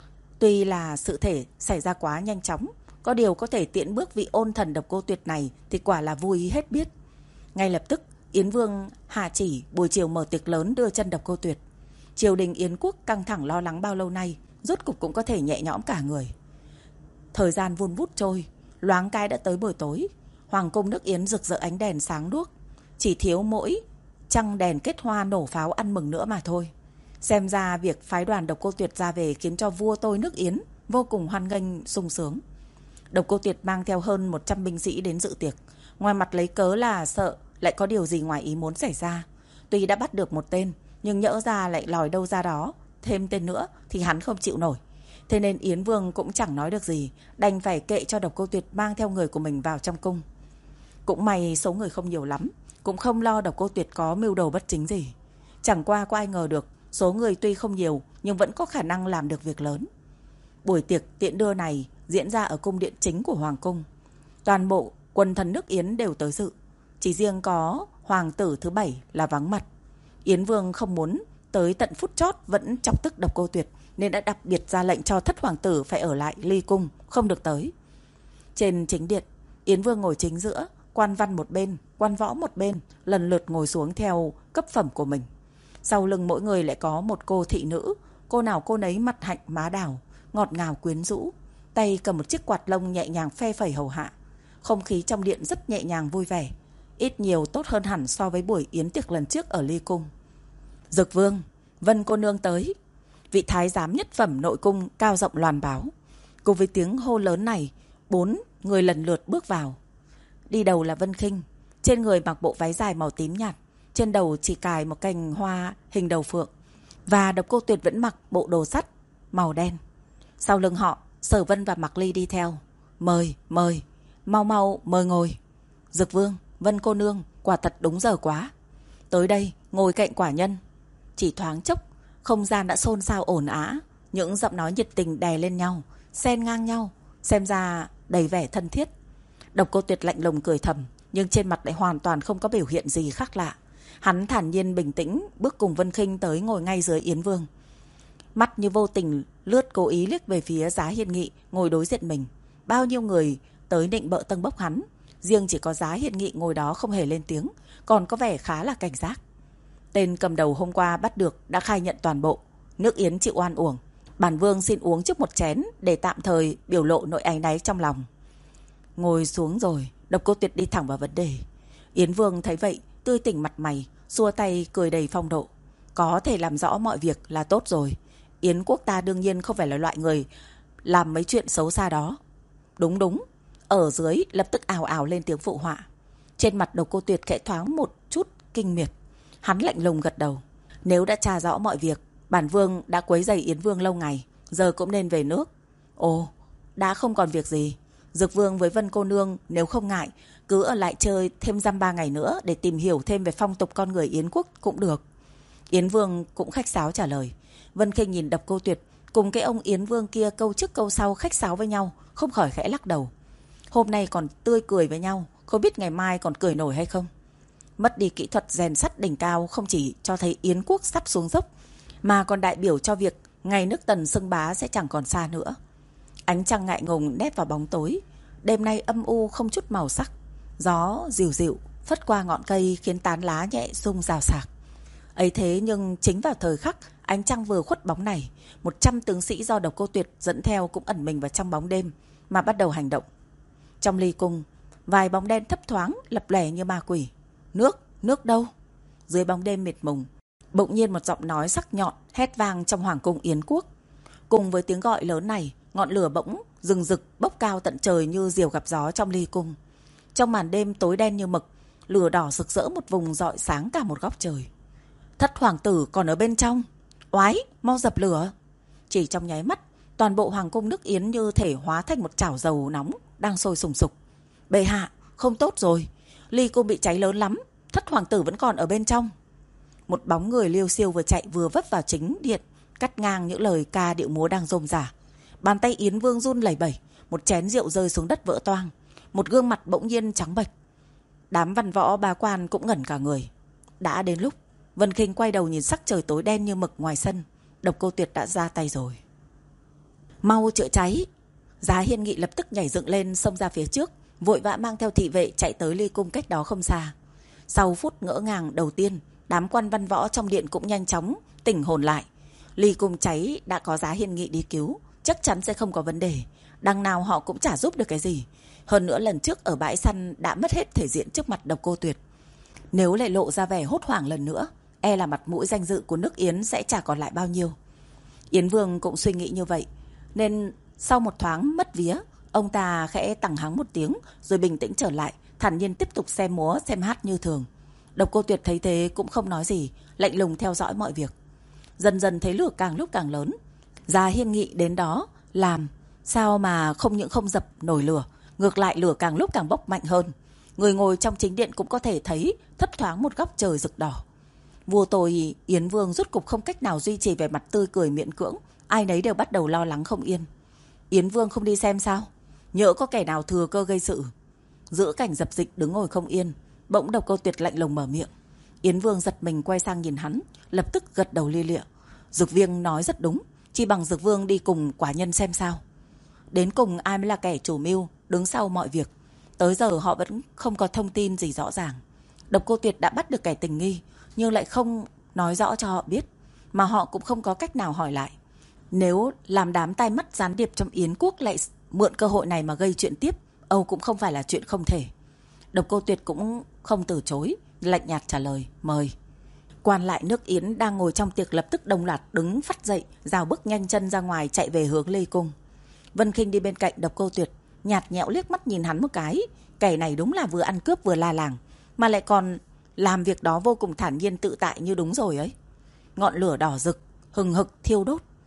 Tuy là sự thể xảy ra quá nhanh chóng, có điều có thể tiễn bước vị ôn thần Độc Cô Tuyệt này thì quả là vui hết biết. Ngay lập tức Yến Vương hạ chỉ buổi chiều mở tiệc lớn đưa chân Độc Cô Tuyệt. Triều đình Yến quốc căng thẳng lo lắng bao lâu nay rốt cục cũng có thể nhẹ nhõm cả người. Thời gian vun vút trôi, loáng cái đã tới buổi tối. Hoàng cung nước Yến rực rỡ ánh đèn sáng đuốc, chỉ thiếu mỗi trăng đèn kết hoa nổ pháo ăn mừng nữa mà thôi. Xem ra việc phái đoàn Độc Cô Tuyệt ra về khiến cho vua tôi nước Yến vô cùng hoan nghênh sung sướng. Độc Cô Tuyệt mang theo hơn một trăm binh sĩ đến dự tiệc, ngoài mặt lấy cớ là sợ lại có điều gì ngoài ý muốn xảy ra. Tuy đã bắt được một tên, nhưng nhỡ ra lại lòi đâu ra đó thêm tên nữa thì hắn không chịu nổi. Thế nên Yến Vương cũng chẳng nói được gì, đành phải kệ cho Độc Cô Tuyệt mang theo người của mình vào trong cung. Cũng may số người không nhiều lắm, cũng không lo Độc Cô Tuyệt có mưu đồ bất chính gì. Chẳng qua có ai ngờ được số người tuy không nhiều nhưng vẫn có khả năng làm được việc lớn. Buổi tiệc tiễn đưa này diễn ra ở cung điện chính của Hoàng cung. Toàn bộ quần thần nước Yến đều tới dự, chỉ riêng có hoàng tử thứ bảy là vắng mặt. Yến Vương không muốn tới tận phút chót vẫn chọc tức Độc Cô Tuyệt, nên đã đặc biệt ra lệnh cho thất hoàng tử phải ở lại ly cung, không được tới. Trên chính điện, Yến Vương ngồi chính giữa, quan văn một bên, quan võ một bên, lần lượt ngồi xuống theo cấp phẩm của mình. Sau lưng mỗi người lại có một cô thị nữ, cô nào cô nấy mặt hạnh má đào, ngọt ngào quyến rũ, tay cầm một chiếc quạt lông nhẹ nhàng phe phẩy hầu hạ. Không khí trong điện rất nhẹ nhàng vui vẻ, ít nhiều tốt hơn hẳn so với buổi yến tiệc lần trước ở ly cung. Dực Vương, Vân cô nương tới. Vị thái giám nhất phẩm nội cung cao giọng loan báo. Cùng với tiếng hô lớn này, bốn người lần lượt bước vào. Đi đầu là Vân Khinh, trên người mặc bộ váy dài màu tím nhạt, trên đầu chỉ cài một cành hoa hình đầu phượng. Và Độc Cô Tuyệt vẫn mặc bộ đồ sắt màu đen. Sau lưng họ, Sở Vân và Mạc Ly đi theo. Mời, mời, mau mau mời ngồi. Dực Vương, Vân cô nương, quả thật đúng giờ quá. Tới đây, ngồi cạnh quả nhân. Chỉ thoáng chốc, không gian đã xôn xao ồn ào, những giọng nói nhiệt tình đè lên nhau, xen ngang nhau, xem ra đầy vẻ thân thiết. Độc Cô Tuyệt lạnh lùng cười thầm, nhưng trên mặt lại hoàn toàn không có biểu hiện gì khác lạ. Hắn thản nhiên bình tĩnh bước cùng Vân Khinh tới ngồi ngay dưới Yến Vương. Mắt như vô tình lướt cố ý liếc về phía Giá Hiên Nghị ngồi đối diện mình. Bao nhiêu người tới định bợ tâng bốc hắn, riêng chỉ có Giá Hiên Nghị ngồi đó không hề lên tiếng, còn có vẻ khá là cảnh giác. Tên cầm đầu hôm qua bắt được đã khai nhận toàn bộ. Nước Yến chịu oan uổng, bản vương xin uống trước một chén để tạm thời biểu lộ nỗi áy náy trong lòng. Ngồi xuống rồi, Độc Cô Tuyệt đi thẳng vào vấn đề. Yến Vương thấy vậy, tươi tỉnh mặt mày, xua tay cười đầy phong độ. Có thể làm rõ mọi việc là tốt rồi. Yến quốc ta đương nhiên không phải là loại người làm mấy chuyện xấu xa đó. Đúng đúng. Ở dưới lập tức ào ào lên tiếng phụ họa. Trên mặt Độc Cô Tuyệt khẽ thoáng một chút kinh miệt. Hắn lạnh lùng gật đầu. Nếu đã tra rõ mọi việc, bản vương đã quấy rầy Yến Vương lâu ngày, giờ cũng nên về nước. Ồ, đã không còn việc gì. Dực Vương với Vân cô nương nếu không ngại, cứ ở lại chơi thêm dăm ba ngày nữa để tìm hiểu thêm về phong tục con người Yến quốc cũng được. Yến Vương cũng khách sáo trả lời. Vân Khinh nhìn Độc Cô Tuyệt cùng cái ông Yến Vương kia câu trước câu sau khách sáo với nhau, không khỏi khẽ lắc đầu. Hôm nay còn tươi cười với nhau, không biết ngày mai còn cười nổi hay không. Mất đi kỹ thuật rèn sắt đỉnh cao không chỉ cho thấy Yến quốc sắp xuống dốc, mà còn đại biểu cho việc ngày nước Tần xưng bá sẽ chẳng còn xa nữa. Ánh trăng ngại ngùng nép vào bóng tối. Đêm nay âm u không chút màu sắc. Gió dịu dịu phất qua ngọn cây khiến tán lá nhẹ rung rào rạc. Ấy thế nhưng chính vào thời khắc ánh trăng vừa khuất bóng này, một trăm tướng sĩ do Độc Cô Tuyệt dẫn theo cũng ẩn mình vào trong bóng đêm mà bắt đầu hành động. Trong ly cung, vài bóng đen thấp thoáng lập lẻ như ma quỷ. Nước, nước đâu? Dưới bóng đêm mịt mùng, bỗng nhiên một giọng nói sắc nhọn hét vang trong hoàng cung Yến quốc. Cùng với tiếng gọi lớn này, ngọn lửa bỗng rừng rực bốc cao tận trời như diều gặp gió trong ly cung. Trong màn đêm tối đen như mực, lửa đỏ rực rỡ một vùng rọi sáng cả một góc trời. Thất hoàng tử còn ở bên trong. Oái, mau dập lửa. Chỉ trong nháy mắt, toàn bộ hoàng cung nước Yến như thể hóa thành một chảo dầu nóng đang sôi sùng sục. Bệ hạ, không tốt rồi. Ly cung bị cháy lớn lắm. Thất hoàng tử vẫn còn ở bên trong. Một bóng người liêu xiêu vừa chạy vừa vấp vào chính điện, cắt ngang những lời ca điệu múa đang rôm rả. Bàn tay Yến Vương run lẩy bẩy, một chén rượu rơi xuống đất vỡ toang, một gương mặt bỗng nhiên trắng bệch. Đám văn võ bá quan cũng ngẩn cả người. Đã đến lúc, Vân Khinh quay đầu nhìn sắc trời tối đen như mực ngoài sân. Độc Cô Tuyệt đã ra tay rồi. Mau chữa cháy. Giá Hiên Nghị lập tức nhảy dựng lên xông ra phía trước, vội vã mang theo thị vệ chạy tới ly cung cách đó không xa. Sau phút ngỡ ngàng đầu tiên, đám quan văn võ trong điện cũng nhanh chóng tỉnh hồn lại. Ly cung cháy đã có Giá Hiên Nghị đi cứu, chắc chắn sẽ không có vấn đề. Đằng nào họ cũng chả giúp được cái gì. Hơn nữa lần trước ở bãi săn đã mất hết thể diện trước mặt Độc Cô Tuyệt. Nếu lại lộ ra vẻ hốt hoảng lần nữa, e là mặt mũi danh dự của nước Yến sẽ chả còn lại bao nhiêu. Yến Vương cũng suy nghĩ như vậy, nên sau một thoáng mất vía, ông ta khẽ tằng hắng một tiếng rồi bình tĩnh trở lại, thản nhiên tiếp tục xem múa xem hát như thường. Độc Cô Tuyệt thấy thế cũng không nói gì, lạnh lùng theo dõi mọi việc. Dần dần thấy lửa càng lúc càng lớn. Giá Hiên Nghị đến đó làm sao mà không những không dập nổi lửa, ngược lại lửa càng lúc càng bốc mạnh hơn. Người ngồi trong chính điện cũng có thể thấy thấp thoáng một góc trời rực đỏ. Vua tôi Yến Vương rốt cục không cách nào duy trì vẻ mặt tươi cười miễn cưỡng, ai nấy đều bắt đầu lo lắng không yên. Yến Vương không đi xem sao? Nhỡ có kẻ nào thừa cơ gây sự. Giữa cảnh dập dịch đứng ngồi không yên, bỗng Độc Cô Tuyệt lạnh lùng mở miệng. Yến Vương giật mình quay sang nhìn hắn, lập tức gật đầu lia lịa. Dực Vương nói rất đúng, chỉ bằng Dực Vương đi cùng quả nhân xem sao. Đến cùng ai mới là kẻ chủ mưu đứng sau mọi việc. Tới giờ họ vẫn không có thông tin gì rõ ràng. Độc Cô Tuyệt đã bắt được kẻ tình nghi, nhưng lại không nói rõ cho họ biết, mà họ cũng không có cách nào hỏi lại. Nếu làm đám tai mắt gián điệp trong Yến quốc lại mượn cơ hội này mà gây chuyện tiếp, Âu cũng không phải là chuyện không thể. Độc Cô Tuyệt cũng không từ chối, lạnh nhạt trả lời, mời. Quan lại nước Yến đang ngồi trong tiệc lập tức đồng loạt đứng phắt dậy, rào bước nhanh chân ra ngoài chạy về hướng ly cung. Vân Khinh đi bên cạnh Độc Cô Tuyệt, nhạt nhẽo liếc mắt nhìn hắn một cái. Kẻ này đúng là vừa ăn cướp vừa la làng, mà lại còn làm việc đó vô cùng thản nhiên tự tại như đúng rồi ấy. Ngọn lửa đỏ rực hừng hực thiêu đốt.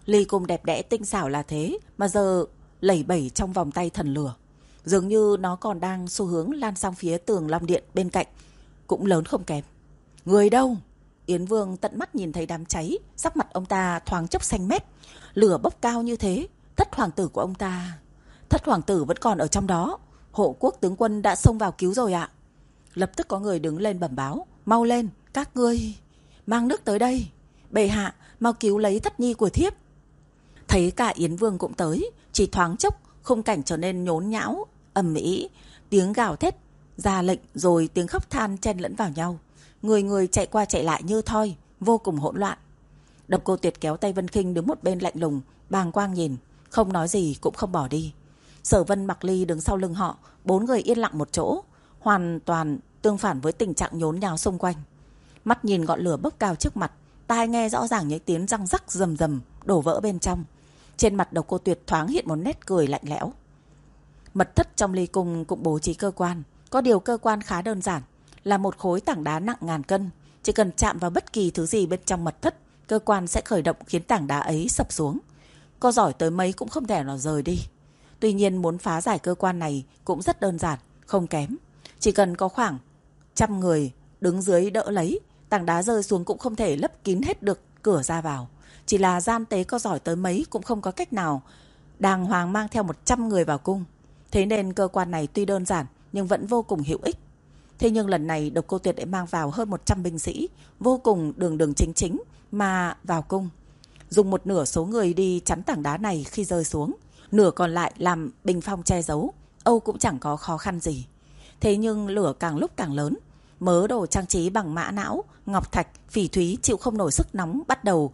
Ly cung đẹp đẽ tinh xảo là thế mà giờ lẩy bẩy trong vòng tay thần lửa. Dường như nó còn đang xu hướng lan sang phía tường long điện bên cạnh, cũng lớn không kém. Người đâu? Yến Vương tận mắt nhìn thấy đám cháy, sắc mặt ông ta thoáng chốc xanh mét. Lửa bốc cao như thế, thất hoàng tử của ông ta... Thất hoàng tử vẫn còn ở trong đó. Hộ quốc tướng quân đã xông vào cứu rồi ạ. Lập tức có người đứng lên bẩm báo. Mau lên, các ngươi mang nước tới đây. Bệ hạ, mau cứu lấy thất nhi của thiếp. Thấy cả Yến Vương cũng tới, chỉ thoáng chốc khung cảnh trở nên nhốn nhão, ầm ĩ, tiếng gào thét ra lệnh rồi tiếng khóc than chen lẫn vào nhau. Người người chạy qua chạy lại như thoi, vô cùng hỗn loạn. Độc Cô Tuyệt kéo tay Vân Khinh đứng một bên lạnh lùng, bàng quang nhìn, không nói gì cũng không bỏ đi. Sở Vân, Mặc Ly đứng sau lưng họ, bốn người yên lặng một chỗ, hoàn toàn tương phản với tình trạng nhốn nháo xung quanh. Mắt nhìn ngọn lửa bốc cao trước mặt, tai nghe rõ ràng những tiếng răng rắc rầm rầm đổ vỡ bên trong. Trên mặt Độc Cô Tuyệt thoáng hiện một nét cười lạnh lẽo. Mật thất trong ly cung cũng bố trí cơ quan, có điều cơ quan khá đơn giản, là một khối tảng đá nặng ngàn cân, chỉ cần chạm vào bất kỳ thứ gì bên trong mật thất, cơ quan sẽ khởi động khiến tảng đá ấy sập xuống. Có giỏi tới mấy cũng không thể nào rời đi. Tuy nhiên muốn phá giải cơ quan này cũng rất đơn giản, không kém. Chỉ cần có khoảng trăm người đứng dưới đỡ lấy, tảng đá rơi xuống cũng không thể lấp kín hết được cửa ra vào. Chỉ là gian tế có giỏi tới mấy cũng không có cách nào đàng hoàng mang theo một trăm người vào cung. Thế nên cơ quan này tuy đơn giản nhưng vẫn vô cùng hữu ích. Thế nhưng lần này Độc Cô Tuyệt đã mang vào hơn một trăm binh sĩ, vô cùng đường đường chính chính mà vào cung. Dùng một nửa số người đi chắn tảng đá này khi rơi xuống, nửa còn lại làm bình phong che giấu, Âu cũng chẳng có khó khăn gì. Thế nhưng lửa càng lúc càng lớn, mớ đồ trang trí bằng mã não, ngọc thạch, phỉ thúy chịu không nổi sức nóng bắt đầu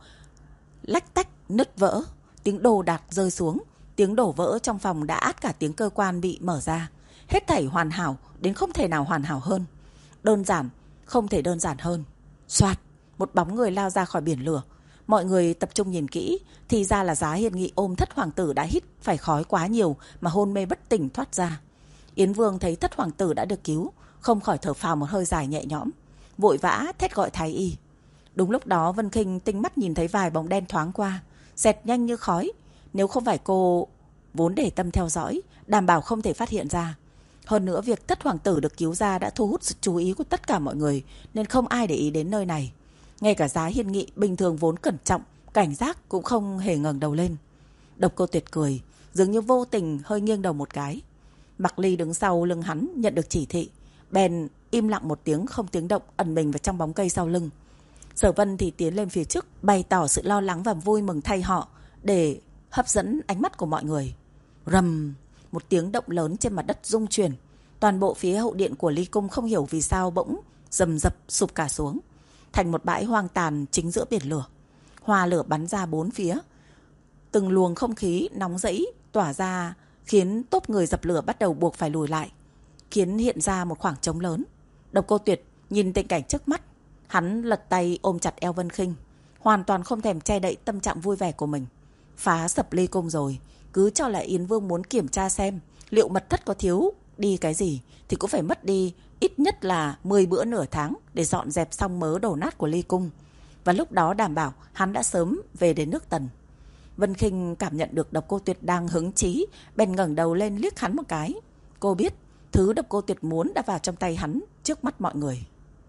lách tách, nứt vỡ. Tiếng đồ đạc rơi xuống, tiếng đổ vỡ trong phòng đã át cả tiếng cơ quan bị mở ra. Hết thảy hoàn hảo đến không thể nào hoàn hảo hơn. Đơn giản, không thể đơn giản hơn. Soạt, một bóng người lao ra khỏi biển lửa. Mọi người tập trung nhìn kỹ, thì ra là Giá Hiên Nghị ôm thất hoàng tử đã hít phải khói quá nhiều mà hôn mê bất tỉnh thoát ra. Yến Vương thấy thất hoàng tử đã được cứu, không khỏi thở phào một hơi dài nhẹ nhõm, vội vã thét gọi thái y. Đúng lúc đó Vân Khinh tinh mắt nhìn thấy vài bóng đen thoáng qua, xẹt nhanh như khói. Nếu không phải cô vốn để tâm theo dõi, đảm bảo không thể phát hiện ra. Hơn nữa việc thất hoàng tử được cứu ra đã thu hút sự chú ý của tất cả mọi người, nên không ai để ý đến nơi này. Ngay cả Giá Hiên Nghị bình thường vốn cẩn trọng, cảnh giác cũng không hề ngẩng đầu lên. Độc Cô Tuyệt cười, dường như vô tình hơi nghiêng đầu một cái. Mặc Ly đứng sau lưng hắn nhận được chỉ thị, bèn im lặng một tiếng không tiếng động, ẩn mình vào trong bóng cây sau lưng. Sở Vân thì tiến lên phía trước, bày tỏ sự lo lắng và vui mừng thay họ để hấp dẫn ánh mắt của mọi người. Rầm, một tiếng động lớn trên mặt đất rung chuyển, toàn bộ phía hậu điện của Ly cung không hiểu vì sao bỗng rầm rập sụp cả xuống, thành một bãi hoang tàn chính giữa biển lửa. Hoa lửa bắn ra bốn phía, từng luồng không khí nóng rẫy tỏa ra khiến tốp người dập lửa bắt đầu buộc phải lùi lại, khiến hiện ra một khoảng trống lớn. Độc Cô Tuyệt nhìn tình cảnh trước mắt, hắn lật tay ôm chặt eo Vân Khinh, hoàn toàn không thèm che đậy tâm trạng vui vẻ của mình. Phá sập Ly cung rồi, cứ cho là Yến Vương muốn kiểm tra xem liệu mật thất có thiếu đi cái gì thì cũng phải mất đi ít nhất là mười bữa nửa tháng để dọn dẹp xong mớ đổ nát của Ly cung. Và lúc đó đảm bảo hắn đã sớm về đến nước Tần. Vân Khinh cảm nhận được Độc Cô Tuyệt đang hứng chí, bèn ngẩng đầu lên liếc hắn một cái. Cô biết thứ Độc Cô Tuyệt muốn đã vào trong tay hắn trước mắt mọi người.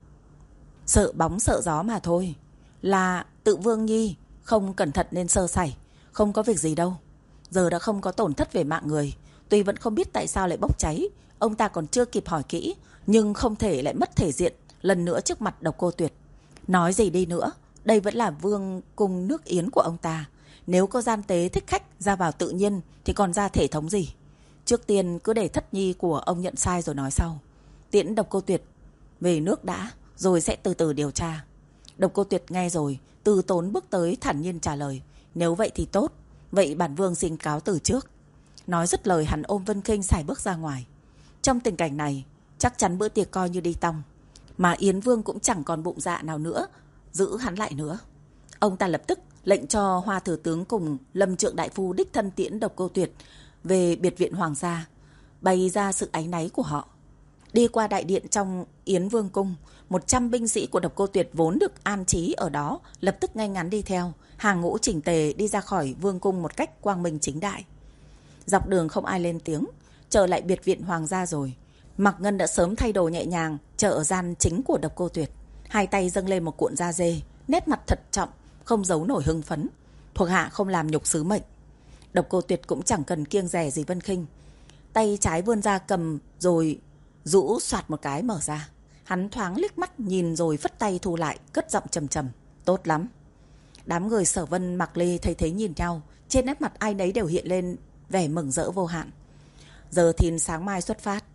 Sợ bóng sợ gió mà thôi, là tự Vương Nhi không cẩn thận nên sơ sẩy, không có việc gì đâu. Giờ đã không có tổn thất về mạng người, tuy vẫn không biết tại sao lại bốc cháy, ông ta còn chưa kịp hỏi kỹ, nhưng không thể lại mất thể diện lần nữa trước mặt Độc Cô Tuyệt. Nói gì đi nữa, đây vẫn là vương cung nước Yến của ông ta. Nếu có gian tế thích khách ra vào tự nhiên thì còn ra thể thống gì. Trước tiên cứ để thất nhi của ông nhận sai rồi nói sau. Tiễn Độc Cô Tuyệt về nước đã, rồi sẽ từ từ điều tra. Độc Cô Tuyệt nghe rồi, từ tốn bước tới thản nhiên trả lời. Nếu vậy thì tốt, vậy bản vương xin cáo từ trước. Nói dứt lời hắn ôm Vân Khinh sải bước ra ngoài. Trong tình cảnh này, chắc chắn bữa tiệc coi như đi tong, mà Yến Vương cũng chẳng còn bụng dạ nào nữa giữ hắn lại nữa. Ông ta lập tức lệnh cho Hoa Thừa Tướng cùng Lâm Trượng Đại Phu đích thân tiễn Độc Cô Tuyệt về biệt viện hoàng gia, bày ra sự áy náy của họ. Đi qua đại điện trong Yến Vương Cung, một trăm binh sĩ của Độc Cô Tuyệt vốn được an trí ở đó lập tức ngay ngắn đi theo, hàng ngũ chỉnh tề đi ra khỏi Vương Cung một cách quang minh chính đại. Dọc đường không ai lên tiếng, trở lại biệt viện hoàng gia rồi. Mạc Ngân đã sớm thay đồ nhẹ nhàng, chờ ở gian chính của Độc Cô Tuyệt, hai tay dâng lên một cuộn da dê, nét mặt thật trọng, không giấu nổi hưng phấn. Thuộc hạ không làm nhục sứ mệnh. Độc Cô Tuyệt cũng chẳng cần kiêng dè gì Vân Khinh, tay trái vươn ra cầm rồi rũ soạt một cái mở ra. Hắn thoáng liếc mắt nhìn rồi phất tay thu lại, cất giọng trầm trầm: tốt lắm. Đám người Sở Vân, Mạc Ly thấy thế nhìn nhau, trên nét mặt ai nấy đều hiện lên vẻ mừng rỡ vô hạn. Giờ thìn sáng mai xuất phát.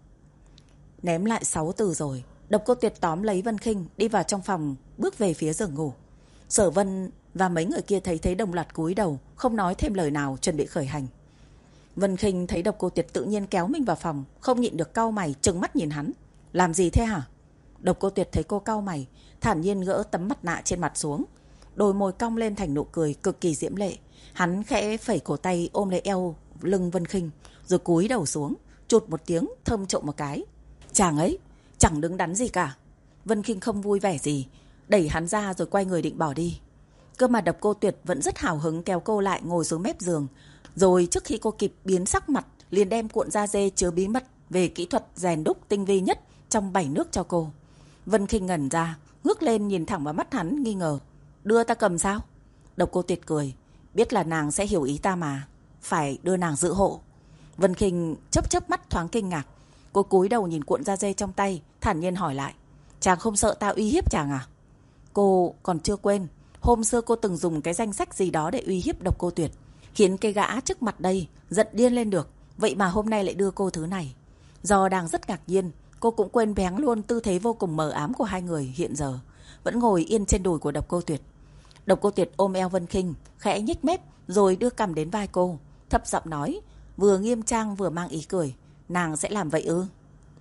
Ném lại sáu từ rồi, Độc Cô Tuyệt tóm lấy Vân Khinh đi vào trong phòng, bước về phía giường ngủ. Sở Vân và mấy người kia thấy thế đồng loạt cúi đầu, không nói thêm lời nào, chuẩn bị khởi hành. Vân Khinh thấy Độc Cô Tuyệt tự nhiên kéo mình vào phòng, không nhịn được cau mày trừng mắt nhìn hắn. Làm gì thế hả? Độc Cô Tuyệt thấy cô cau mày, thản nhiên gỡ tấm mặt nạ trên mặt xuống, đôi môi cong lên thành nụ cười cực kỳ diễm lệ. Hắn khẽ phẩy cổ tay ôm lấy eo lưng Vân Khinh, rồi cúi đầu xuống, chụt một tiếng thơm trộm một cái. Chàng ấy chẳng đứng đắn gì cả. Vân Khinh không vui vẻ gì, đẩy hắn ra rồi quay người định bỏ đi. Cơ mà Độc Cô Tuyệt vẫn rất hào hứng kéo cô lại ngồi xuống mép giường, rồi trước khi cô kịp biến sắc mặt, liền đem cuộn da dê chứa bí mật về kỹ thuật rèn đúc tinh vi nhất trong bảy nước cho cô. Vân Khinh ngẩn ra, ngước lên nhìn thẳng vào mắt hắn nghi ngờ. Đưa ta cầm sao? Độc Cô Tuyệt cười, biết là nàng sẽ hiểu ý ta mà, phải đưa nàng giữ hộ. Vân Khinh chớp chớp mắt thoáng kinh ngạc, cô cúi đầu nhìn cuộn da dê trong tay, thản nhiên hỏi lại: chàng không sợ ta uy hiếp chàng à? Cô còn chưa quên hôm xưa cô từng dùng cái danh sách gì đó để uy hiếp Độc Cô Tuyệt, khiến cái gã trước mặt đây giận điên lên được. Vậy mà hôm nay lại đưa cô thứ này. Do đang rất ngạc nhiên, cô cũng quên bén luôn tư thế vô cùng mờ ám của hai người hiện giờ, vẫn ngồi yên trên đùi của Độc Cô Tuyệt. Độc Cô Tuyệt ôm eo Vân Khinh, khẽ nhếch mép rồi đưa cằm đến vai cô, thấp giọng nói, vừa nghiêm trang vừa mang ý cười: nàng sẽ làm vậy ư?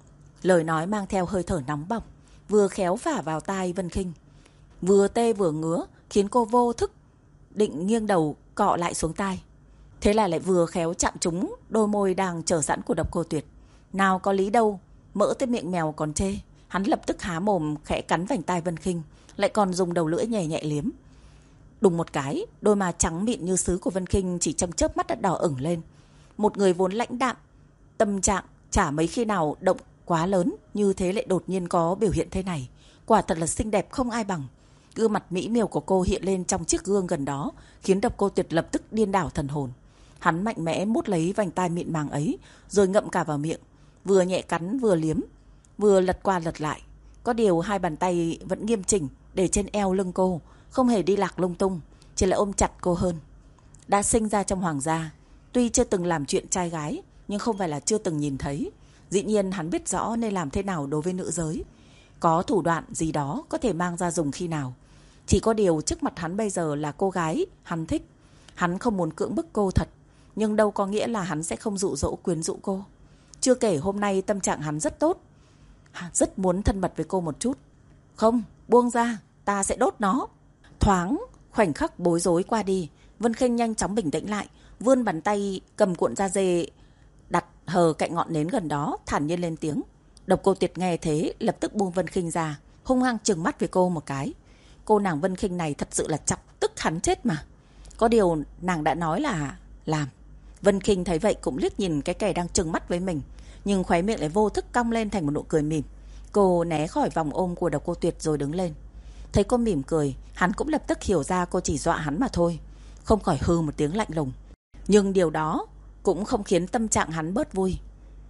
Lời nói mang theo hơi thở nóng bỏng, vừa khéo phả vào tai Vân Khinh, vừa tê vừa ngứa, khiến cô vô thức định nghiêng đầu cọ lại xuống tai. Thế là lại vừa khéo chạm trúng đôi môi đang chờ sẵn của Độc Cô Tuyệt. Nào có lý đâu, mỡ tới miệng mèo còn chê. Hắn lập tức há mồm khẽ cắn vành tai Vân Khinh, lại còn dùng đầu lưỡi nhẹ nhẹ liếm. Đùng một cái, đôi má trắng mịn như sứ của Vân Khinh chỉ trong chớp mắt đã đỏ ửng lên. Một người vốn lãnh đạm, tâm trạng chả mấy khi nào động quá lớn, như thế lại đột nhiên có biểu hiện thế này, quả thật là xinh đẹp không ai bằng. Gương mặt mỹ miều của cô hiện lên trong chiếc gương gần đó, khiến Độc Cô Tuyệt lập tức điên đảo thần hồn. Hắn mạnh mẽ mút lấy vành tai mịn màng ấy, rồi ngậm cả vào miệng, vừa nhẹ cắn vừa liếm, vừa lật qua lật lại. Có điều hai bàn tay vẫn nghiêm chỉnh để trên eo lưng cô, không hề đi lạc lung tung, chỉ là ôm chặt cô hơn. Đã sinh ra trong hoàng gia, tuy chưa từng làm chuyện trai gái, nhưng không phải là chưa từng nhìn thấy. Dĩ nhiên hắn biết rõ nên làm thế nào đối với nữ giới, có thủ đoạn gì đó có thể mang ra dùng khi nào. Chỉ có điều trước mặt hắn bây giờ là cô gái hắn thích. Hắn không muốn cưỡng bức cô thật, nhưng đâu có nghĩa là hắn sẽ không dụ dỗ quyến rũ cô. Chưa kể hôm nay tâm trạng hắn rất tốt, rất muốn thân mật với cô một chút. Không, buông ra, ta sẽ đốt nó. Thoáng khoảnh khắc bối rối qua đi, Vân Khinh nhanh chóng bình tĩnh lại, vươn bàn tay cầm cuộn da dê đặt hờ cạnh ngọn nến gần đó, thản nhiên lên tiếng. Độc Cô Tuyệt nghe thế lập tức buông Vân Khinh ra, hung hăng trừng mắt với cô một cái. Cô nàng Vân Khinh này thật sự là chọc tức hắn chết mà. Có điều nàng đã nói là làm. Vân Khinh thấy vậy cũng liếc nhìn cái kẻ đang trừng mắt với mình, nhưng khóe miệng lại vô thức cong lên thành một nụ cười mỉm. Cô né khỏi vòng ôm của Độc Cô Tuyệt rồi đứng lên. Thấy cô mỉm cười, hắn cũng lập tức hiểu ra cô chỉ dọa hắn mà thôi, không khỏi hư một tiếng lạnh lùng. Nhưng điều đó cũng không khiến tâm trạng hắn bớt vui.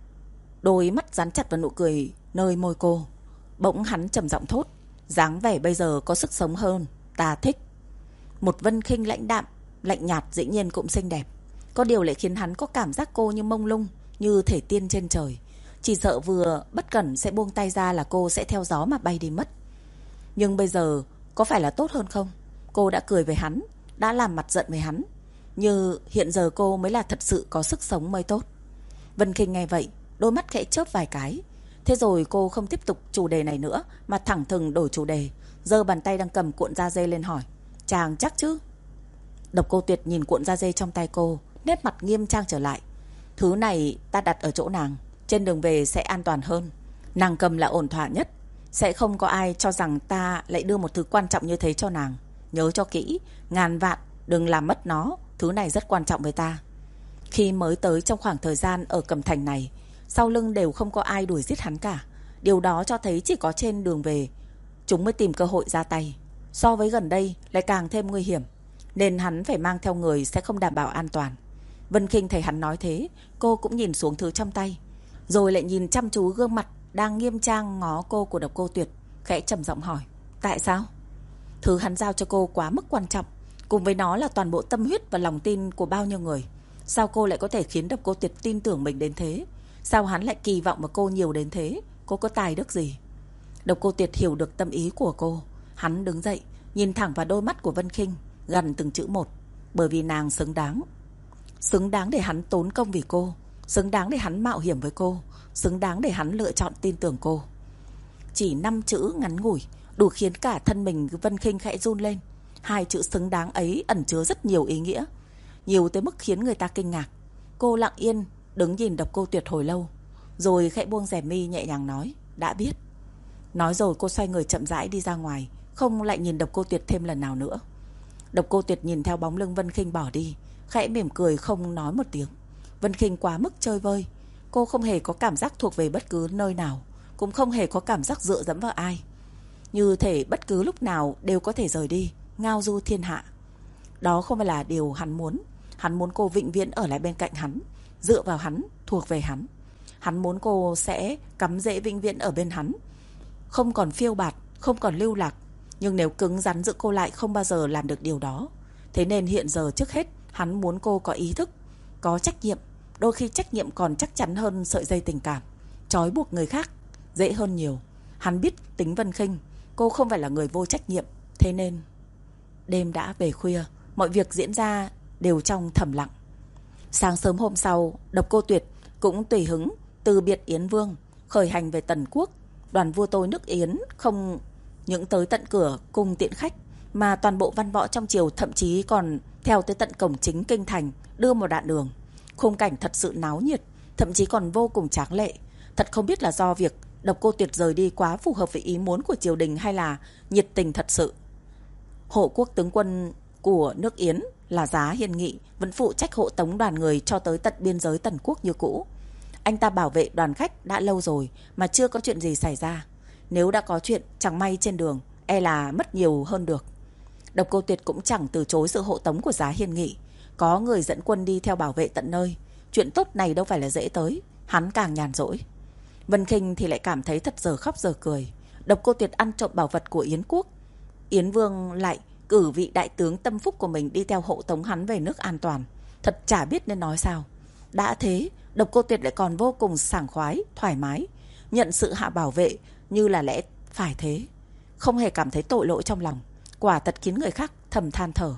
Đôi mắt dán chặt vào nụ cười nơi môi cô. Bỗng hắn trầm giọng thốt, dáng vẻ bây giờ có sức sống hơn, ta thích. Một Vân Khinh lãnh đạm, lạnh nhạt dĩ nhiên cũng xinh đẹp, có điều lại khiến hắn có cảm giác cô như mông lung, như thể tiên trên trời. Chỉ sợ vừa bất cẩn sẽ buông tay ra là cô sẽ theo gió mà bay đi mất. Nhưng bây giờ có phải là tốt hơn không? Cô đã cười với hắn, đã làm mặt giận với hắn, như hiện giờ cô mới là thật sự có sức sống mới tốt. Vân Khinh nghe vậy, đôi mắt khẽ chớp vài cái. Thế rồi cô không tiếp tục chủ đề này nữa, mà thẳng thừng đổi chủ đề, giơ bàn tay đang cầm cuộn da dê lên hỏi, chàng chắc chứ? Độc Cô Tuyệt nhìn cuộn da dê trong tay cô, nét mặt nghiêm trang trở lại. Thứ này ta đặt ở chỗ nàng, trên đường về sẽ an toàn hơn. Nàng cầm là ổn thỏa nhất. Sẽ không có ai cho rằng ta lại đưa một thứ quan trọng như thế cho nàng. Nhớ cho kỹ, ngàn vạn đừng làm mất nó. Thứ này rất quan trọng với ta. Khi mới tới trong khoảng thời gian ở Cẩm Thành này, sau lưng đều không có ai đuổi giết hắn cả. Điều đó cho thấy chỉ có trên đường về chúng mới tìm cơ hội ra tay. So với gần đây lại càng thêm nguy hiểm, nên hắn phải mang theo người sẽ không đảm bảo an toàn. Vân Khinh thấy hắn nói thế, cô cũng nhìn xuống thứ trong tay, rồi lại nhìn chăm chú gương mặt đang nghiêm trang ngó cô của Độc Cô Tuyệt, khẽ trầm giọng hỏi: tại sao? Thứ hắn giao cho cô quá mức quan trọng, cùng với nó là toàn bộ tâm huyết và lòng tin của bao nhiêu người. Sao cô lại có thể khiến Độc Cô Tuyệt tin tưởng mình đến thế? Sao hắn lại kỳ vọng vào cô nhiều đến thế? Cô có tài đức gì? Độc Cô Tuyệt hiểu được tâm ý của cô. Hắn đứng dậy, nhìn thẳng vào đôi mắt của Vân Khinh, gần từng chữ một: bởi vì nàng xứng đáng. Xứng đáng để hắn tốn công vì cô, xứng đáng để hắn mạo hiểm với cô, xứng đáng để hắn lựa chọn tin tưởng cô. Chỉ năm chữ ngắn ngủi đủ khiến cả thân mình Vân Khinh khẽ run lên. Hai chữ xứng đáng ấy ẩn chứa rất nhiều ý nghĩa, nhiều tới mức khiến người ta kinh ngạc. Cô lặng yên đứng nhìn Độc Cô Tuyệt hồi lâu, rồi khẽ buông rèm mi nhẹ nhàng nói: đã biết. Nói rồi cô xoay người chậm rãi đi ra ngoài, không lại nhìn Độc Cô Tuyệt thêm lần nào nữa. Độc Cô Tuyệt nhìn theo bóng lưng Vân Khinh bỏ đi, khẽ mỉm cười không nói một tiếng. Vân Khinh quá mức chơi vơi, cô không hề có cảm giác thuộc về bất cứ nơi nào, cũng không hề có cảm giác dựa dẫm vào ai, như thể bất cứ lúc nào đều có thể rời đi, ngao du thiên hạ. Đó không phải là điều hắn muốn. Hắn muốn cô vĩnh viễn ở lại bên cạnh hắn, dựa vào hắn, thuộc về hắn. Hắn muốn cô sẽ cắm rễ vĩnh viễn ở bên hắn, không còn phiêu bạt, không còn lưu lạc. Nhưng nếu cứng rắn giữ cô lại, không bao giờ làm được điều đó. Thế nên hiện giờ trước hết hắn muốn cô có ý thức, có trách nhiệm. Đôi khi trách nhiệm còn chắc chắn hơn sợi dây tình cảm. Trói buộc người khác dễ hơn nhiều. Hắn biết tính Vân Khinh, cô không phải là người vô trách nhiệm. Thế nên đêm đã về khuya, mọi việc diễn ra đều trong thầm lặng. Sáng sớm hôm sau, Độc Cô Tuyệt cũng tùy hứng từ biệt Yến Vương, khởi hành về Tần Quốc. Đoàn vua tôi nước Yến không những tới tận cửa cung tiễn khách, mà toàn bộ văn võ trong triều thậm chí còn theo tới tận cổng chính kinh thành đưa một đoạn đường. Khung cảnh thật sự náo nhiệt, thậm chí còn vô cùng tráng lệ. Thật không biết là do việc Độc Cô Tuyệt rời đi quá phù hợp với ý muốn của triều đình, hay là nhiệt tình thật sự. Hộ quốc tướng quân của nước Yến là Giá Hiên Nghị vẫn phụ trách hộ tống đoàn người cho tới tận biên giới Tần Quốc như cũ. Anh ta bảo vệ đoàn khách đã lâu rồi mà chưa có chuyện gì xảy ra. Nếu đã có chuyện, chẳng may trên đường e là mất nhiều hơn được. Độc Cô Tuyệt cũng chẳng từ chối sự hộ tống của Giá Hiên Nghị. Có người dẫn quân đi theo bảo vệ tận nơi. Chuyện tốt này đâu phải là dễ tới. Hắn càng nhàn rỗi. Vân Khinh thì lại cảm thấy thật giờ khóc giờ cười. Độc Cô Tuyệt ăn trộm bảo vật của Yến Quốc, Yến Vương lại cử vị đại tướng tâm phúc của mình đi theo hộ tống hắn về nước an toàn. Thật chả biết nên nói sao. Đã thế, Độc Cô Tuyệt lại còn vô cùng sảng khoái, thoải mái, nhận sự hạ bảo vệ như là lẽ phải thế, không hề cảm thấy tội lỗi trong lòng. Quả thật khiến người khác thầm than thở.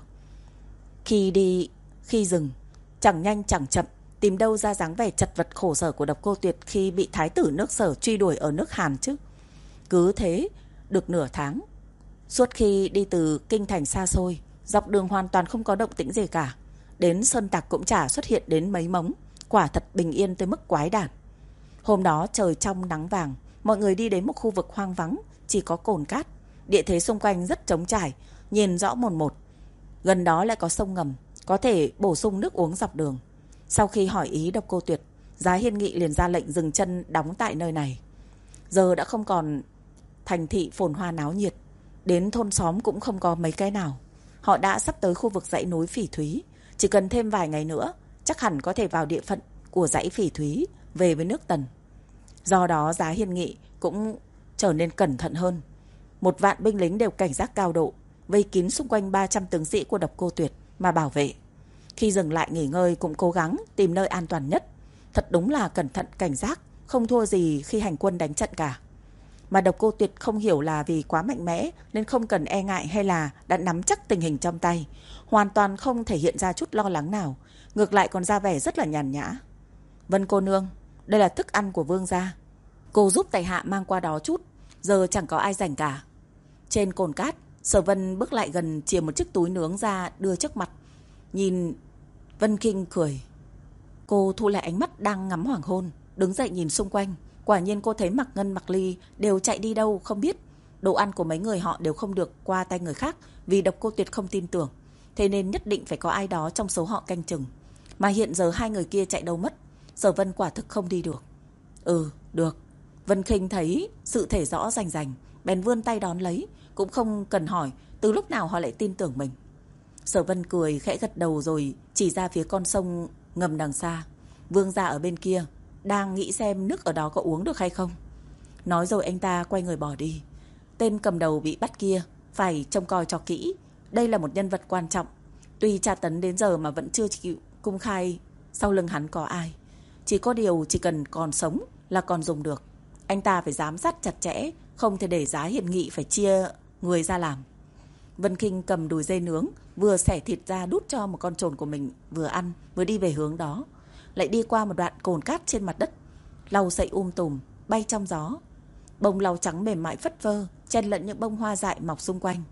Khi đi, khi dừng, chẳng nhanh chẳng chậm, tìm đâu ra dáng vẻ chật vật khổ sở của Độc Cô Tuyệt khi bị thái tử nước Sở truy đuổi ở nước Hàn chứ. Cứ thế được nửa tháng. Suốt khi đi từ kinh thành xa xôi, dọc đường hoàn toàn không có động tĩnh gì cả. Đến sơn tặc cũng chả xuất hiện đến mấy mống. Quả thật bình yên tới mức quái đản. Hôm đó trời trong nắng vàng, mọi người đi đến một khu vực hoang vắng, chỉ có cồn cát. Địa thế xung quanh rất trống trải, nhìn rõ mồn một. Gần đó lại có sông ngầm, có thể bổ sung nước uống dọc đường. Sau khi hỏi ý Độc Cô Tuyệt, Giá Hiên Nghị liền ra lệnh dừng chân đóng tại nơi này. Giờ đã không còn thành thị phồn hoa náo nhiệt, đến thôn xóm cũng không có mấy cái nào. Họ đã sắp tới khu vực dãy núi Phỉ Thúy. Chỉ cần thêm vài ngày nữa, chắc hẳn có thể vào địa phận của dãy Phỉ Thúy, về với nước Tần. Do đó Giá Hiên Nghị cũng trở nên cẩn thận hơn. Một vạn binh lính đều cảnh giác cao độ, vây kín xung quanh ba trăm tướng sĩ của Độc Cô Tuyệt mà bảo vệ. Khi dừng lại nghỉ ngơi cũng cố gắng tìm nơi an toàn nhất. Thật đúng là cẩn thận cảnh giác, không thua gì khi hành quân đánh trận cả. Mà Độc Cô Tuyệt không hiểu là vì quá mạnh mẽ nên không cần e ngại, hay là đã nắm chắc tình hình trong tay, hoàn toàn không thể hiện ra chút lo lắng nào, ngược lại còn ra vẻ rất là nhàn nhã. Vân cô nương, đây là thức ăn của vương gia, cô giúp tại hạ mang qua đó chút, giờ chẳng có ai rảnh cả. Trên cồn cát, Sở Vân bước lại gần, chìa một chiếc túi nướng ra đưa trước mặt. Nhìn Vân Khinh cười. Cô thu lại ánh mắt đang ngắm hoàng hôn, đứng dậy nhìn xung quanh, Quả nhiên cô thấy Mạc Ngân, Mạc Ly đều chạy đi đâu không biết. Đồ ăn của mấy người họ đều không được qua tay người khác, vì Độc Cô Tuyệt không tin tưởng. Thế nên nhất định phải có ai đó trong số họ canh chừng. Mà hiện giờ hai người kia chạy đâu mất? Sở Vân quả thực không đi được. Ừ, được. Vân Khinh thấy sự thể rõ rành rành, bèn vươn tay đón lấy, cũng không cần hỏi từ lúc nào họ lại tin tưởng mình. Sở Vân cười khẽ gật đầu rồi chỉ ra phía con sông ngầm đằng xa. Vương gia ở bên kia đang nghĩ xem nước ở đó có uống được hay không. Nói rồi anh ta quay người bỏ đi. Tên cầm đầu bị bắt kia phải trông coi cho kỹ. Đây là một nhân vật quan trọng. Tuy tra tấn đến giờ mà vẫn chưa chịu công khai sau lưng hắn có ai. Chỉ có điều chỉ cần còn sống là còn dùng được. Anh ta phải giám sát chặt chẽ, không thể để Giá Hiền Nghị phải chia người ra làm. Vân Kinh cầm đùi dê nướng, vừa xẻ thịt ra đút cho một con trồn của mình vừa ăn, vừa đi về hướng đó. Lại đi qua một đoạn cồn cát trên mặt đất, lau sậy um tùm, bay trong gió. Bông lau trắng mềm mại phất phơ, chen lẫn những bông hoa dại mọc xung quanh.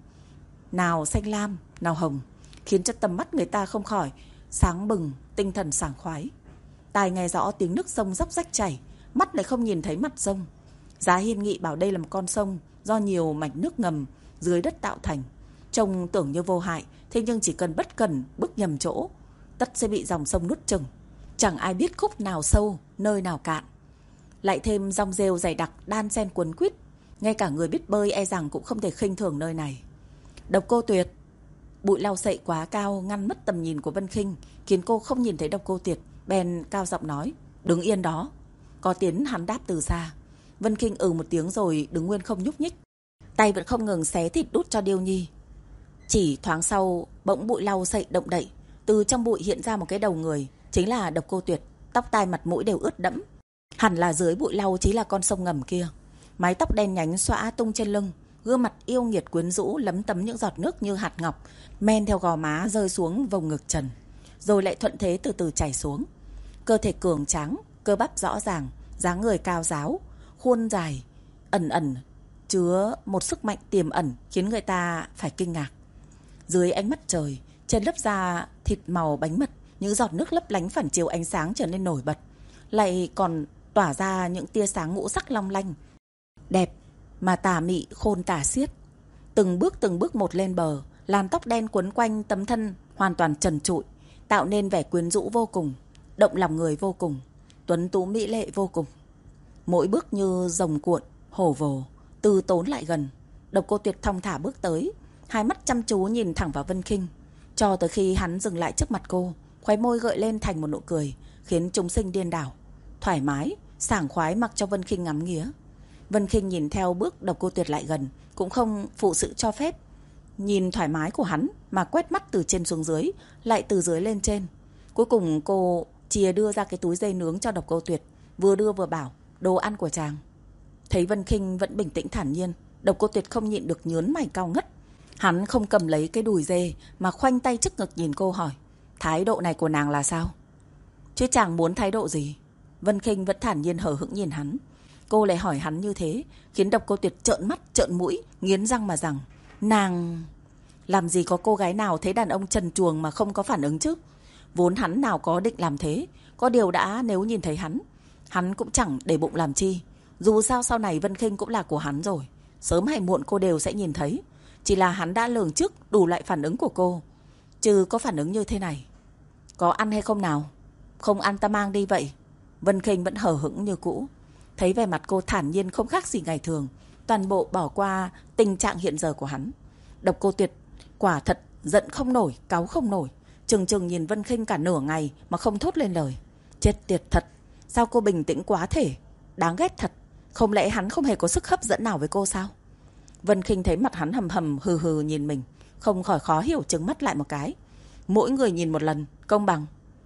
Nào xanh lam, nào hồng, khiến cho tầm mắt người ta không khỏi sáng bừng, tinh thần sảng khoái. Tai nghe rõ tiếng nước sông róc rách chảy, mắt lại không nhìn thấy mặt sông. Giá Hiên Nghị bảo đây là một con sông do nhiều mạch nước ngầm dưới đất tạo thành. Trông tưởng như vô hại, thế nhưng chỉ cần bất cẩn bước nhầm chỗ, tất sẽ bị dòng sông nuốt chửng. Chẳng ai biết khúc nào sâu, nơi nào cạn. Lại thêm dòng rêu dày đặc đan xen quấn quýt, ngay cả người biết bơi e rằng cũng không thể khinh thường nơi này. Độc Cô Tuyệt. Bụi lau sậy quá cao ngăn mất tầm nhìn của Vân Khinh, khiến cô không nhìn thấy Độc Cô Tuyệt, bèn cao giọng nói: "Đứng yên đó." Có tiếng hắn đáp từ xa. Vân Khinh ừ một tiếng rồi đứng nguyên không nhúc nhích, tay vẫn không ngừng xé thịt đút cho Điêu Nhi. Chỉ thoáng sau, bỗng bụi lau sậy động đậy, từ trong bụi hiện ra một cái đầu người, chính là Độc Cô Tuyệt, tóc tai mặt mũi đều ướt đẫm. Hẳn là dưới bụi lau chính là con sông ngầm kia. Mái tóc đen nhánh xõa tung trên lưng, gương mặt yêu nghiệt quyến rũ lấm tấm những giọt nước như hạt ngọc, men theo gò má rơi xuống vùng ngực trần, rồi lại thuận thế từ từ chảy xuống. Cơ thể cường tráng, cơ bắp rõ ràng, dáng người cao ráo, khuôn dài, ẩn ẩn chứa một sức mạnh tiềm ẩn khiến người ta phải kinh ngạc. Dưới ánh mắt trời, trên lớp da thịt màu bánh mật, những giọt nước lấp lánh phản chiếu ánh sáng trở nên nổi bật, lại còn tỏa ra những tia sáng ngũ sắc long lanh, đẹp mà tà mị khôn tả xiết. Từng bước từng bước một lên bờ, làn tóc đen quấn quanh tấm thân hoàn toàn trần trụi, tạo nên vẻ quyến rũ vô cùng, động lòng người vô cùng, tuấn tú mỹ lệ vô cùng. Mỗi bước như rồng cuộn, hổ vồ, từ tốn lại gần. Độc Cô Tuyệt thong thả bước tới, hai mắt chăm chú nhìn thẳng vào Vân Khinh, cho tới khi hắn dừng lại trước mặt cô, khóe môi gợi lên thành một nụ cười, khiến chúng sinh điên đảo, thoải mái, sảng khoái mặc cho Vân Khinh ngắm nghía. Vân Khinh nhìn theo bước Độc Cô Tuyệt lại gần, cũng không phụ sự cho phép. Nhìn thoải mái của hắn mà quét mắt từ trên xuống dưới, lại từ dưới lên trên. Cuối cùng cô chìa đưa ra cái túi dây nướng cho Độc Cô Tuyệt, vừa đưa vừa bảo: "Đồ ăn của chàng." Thấy Vân Khinh vẫn bình tĩnh thản nhiên, Độc Cô Tuyệt không nhịn được nhướng mày cao ngất. Hắn không cầm lấy cái đùi dê mà khoanh tay trước ngực nhìn cô hỏi: "Thái độ này của nàng là sao?" "Chứ chàng muốn thái độ gì?" Vân Khinh vẫn thản nhiên hờ hững nhìn hắn. Cô lại hỏi hắn như thế, khiến Độc Cô Tuyệt trợn mắt trợn mũi, nghiến răng mà rằng: "Nàng..." Làm gì có cô gái nào thấy đàn ông trần truồng mà không có phản ứng chứ. Vốn hắn nào có định làm thế, có điều đã nếu nhìn thấy hắn, hắn cũng chẳng để bụng làm chi. Dù sao sau này Vân Khinh cũng là của hắn rồi, sớm hay muộn cô đều sẽ nhìn thấy. Chỉ là hắn đã lường trước đủ loại phản ứng của cô, chứ có phản ứng như thế này. "Có ăn hay không nào?" "Không ăn ta mang đi vậy." Vân Khinh vẫn hờ hững như cũ. Thấy vẻ mặt cô thản nhiên không khác gì ngày thường, toàn bộ bỏ qua tình trạng hiện giờ của hắn. Độc Cô Tuyệt quả thật giận không nổi, cáu không nổi, chừng chừng nhìn Vân Khinh cả nửa ngày mà không thốt lên lời. Chết tiệt thật, sao cô bình tĩnh quá thể, đáng ghét thật. Không lẽ hắn không hề có sức hấp dẫn nào với cô sao? Vân Khinh thấy mặt hắn hầm hầm hừ hừ nhìn mình, không khỏi khó hiểu, trừng mắt lại một cái. Mỗi người nhìn một lần, công bằng.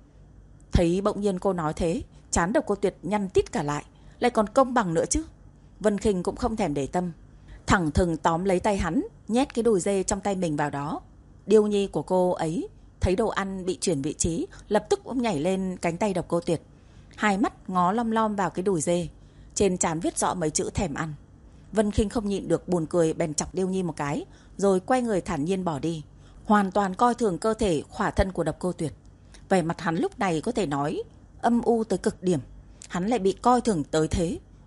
Thấy bỗng nhiên cô nói thế, trán Độc Cô Tuyệt nhăn tít cả lại, lại còn công bằng nữa chứ. Vân Khinh cũng không thèm để tâm, thẳng thừng tóm lấy tay hắn, nhét cái đùi dê trong tay mình vào đó. Điêu Nhi của cô ấy thấy đồ ăn bị chuyển vị trí, lập tức cũng nhảy lên cánh tay Độc Cô Tuyệt, hai mắt ngó lom lom vào cái đùi dê, trên trán viết rõ mấy chữ thèm ăn. Vân Khinh không nhịn được buồn cười, bèn chọc Điêu Nhi một cái, rồi quay người thản nhiên bỏ đi, hoàn toàn coi thường cơ thể khỏa thân của Độc Cô Tuyệt. Vẻ mặt hắn lúc này có thể nói âm u tới cực điểm, hắn lại bị coi thường tới thế,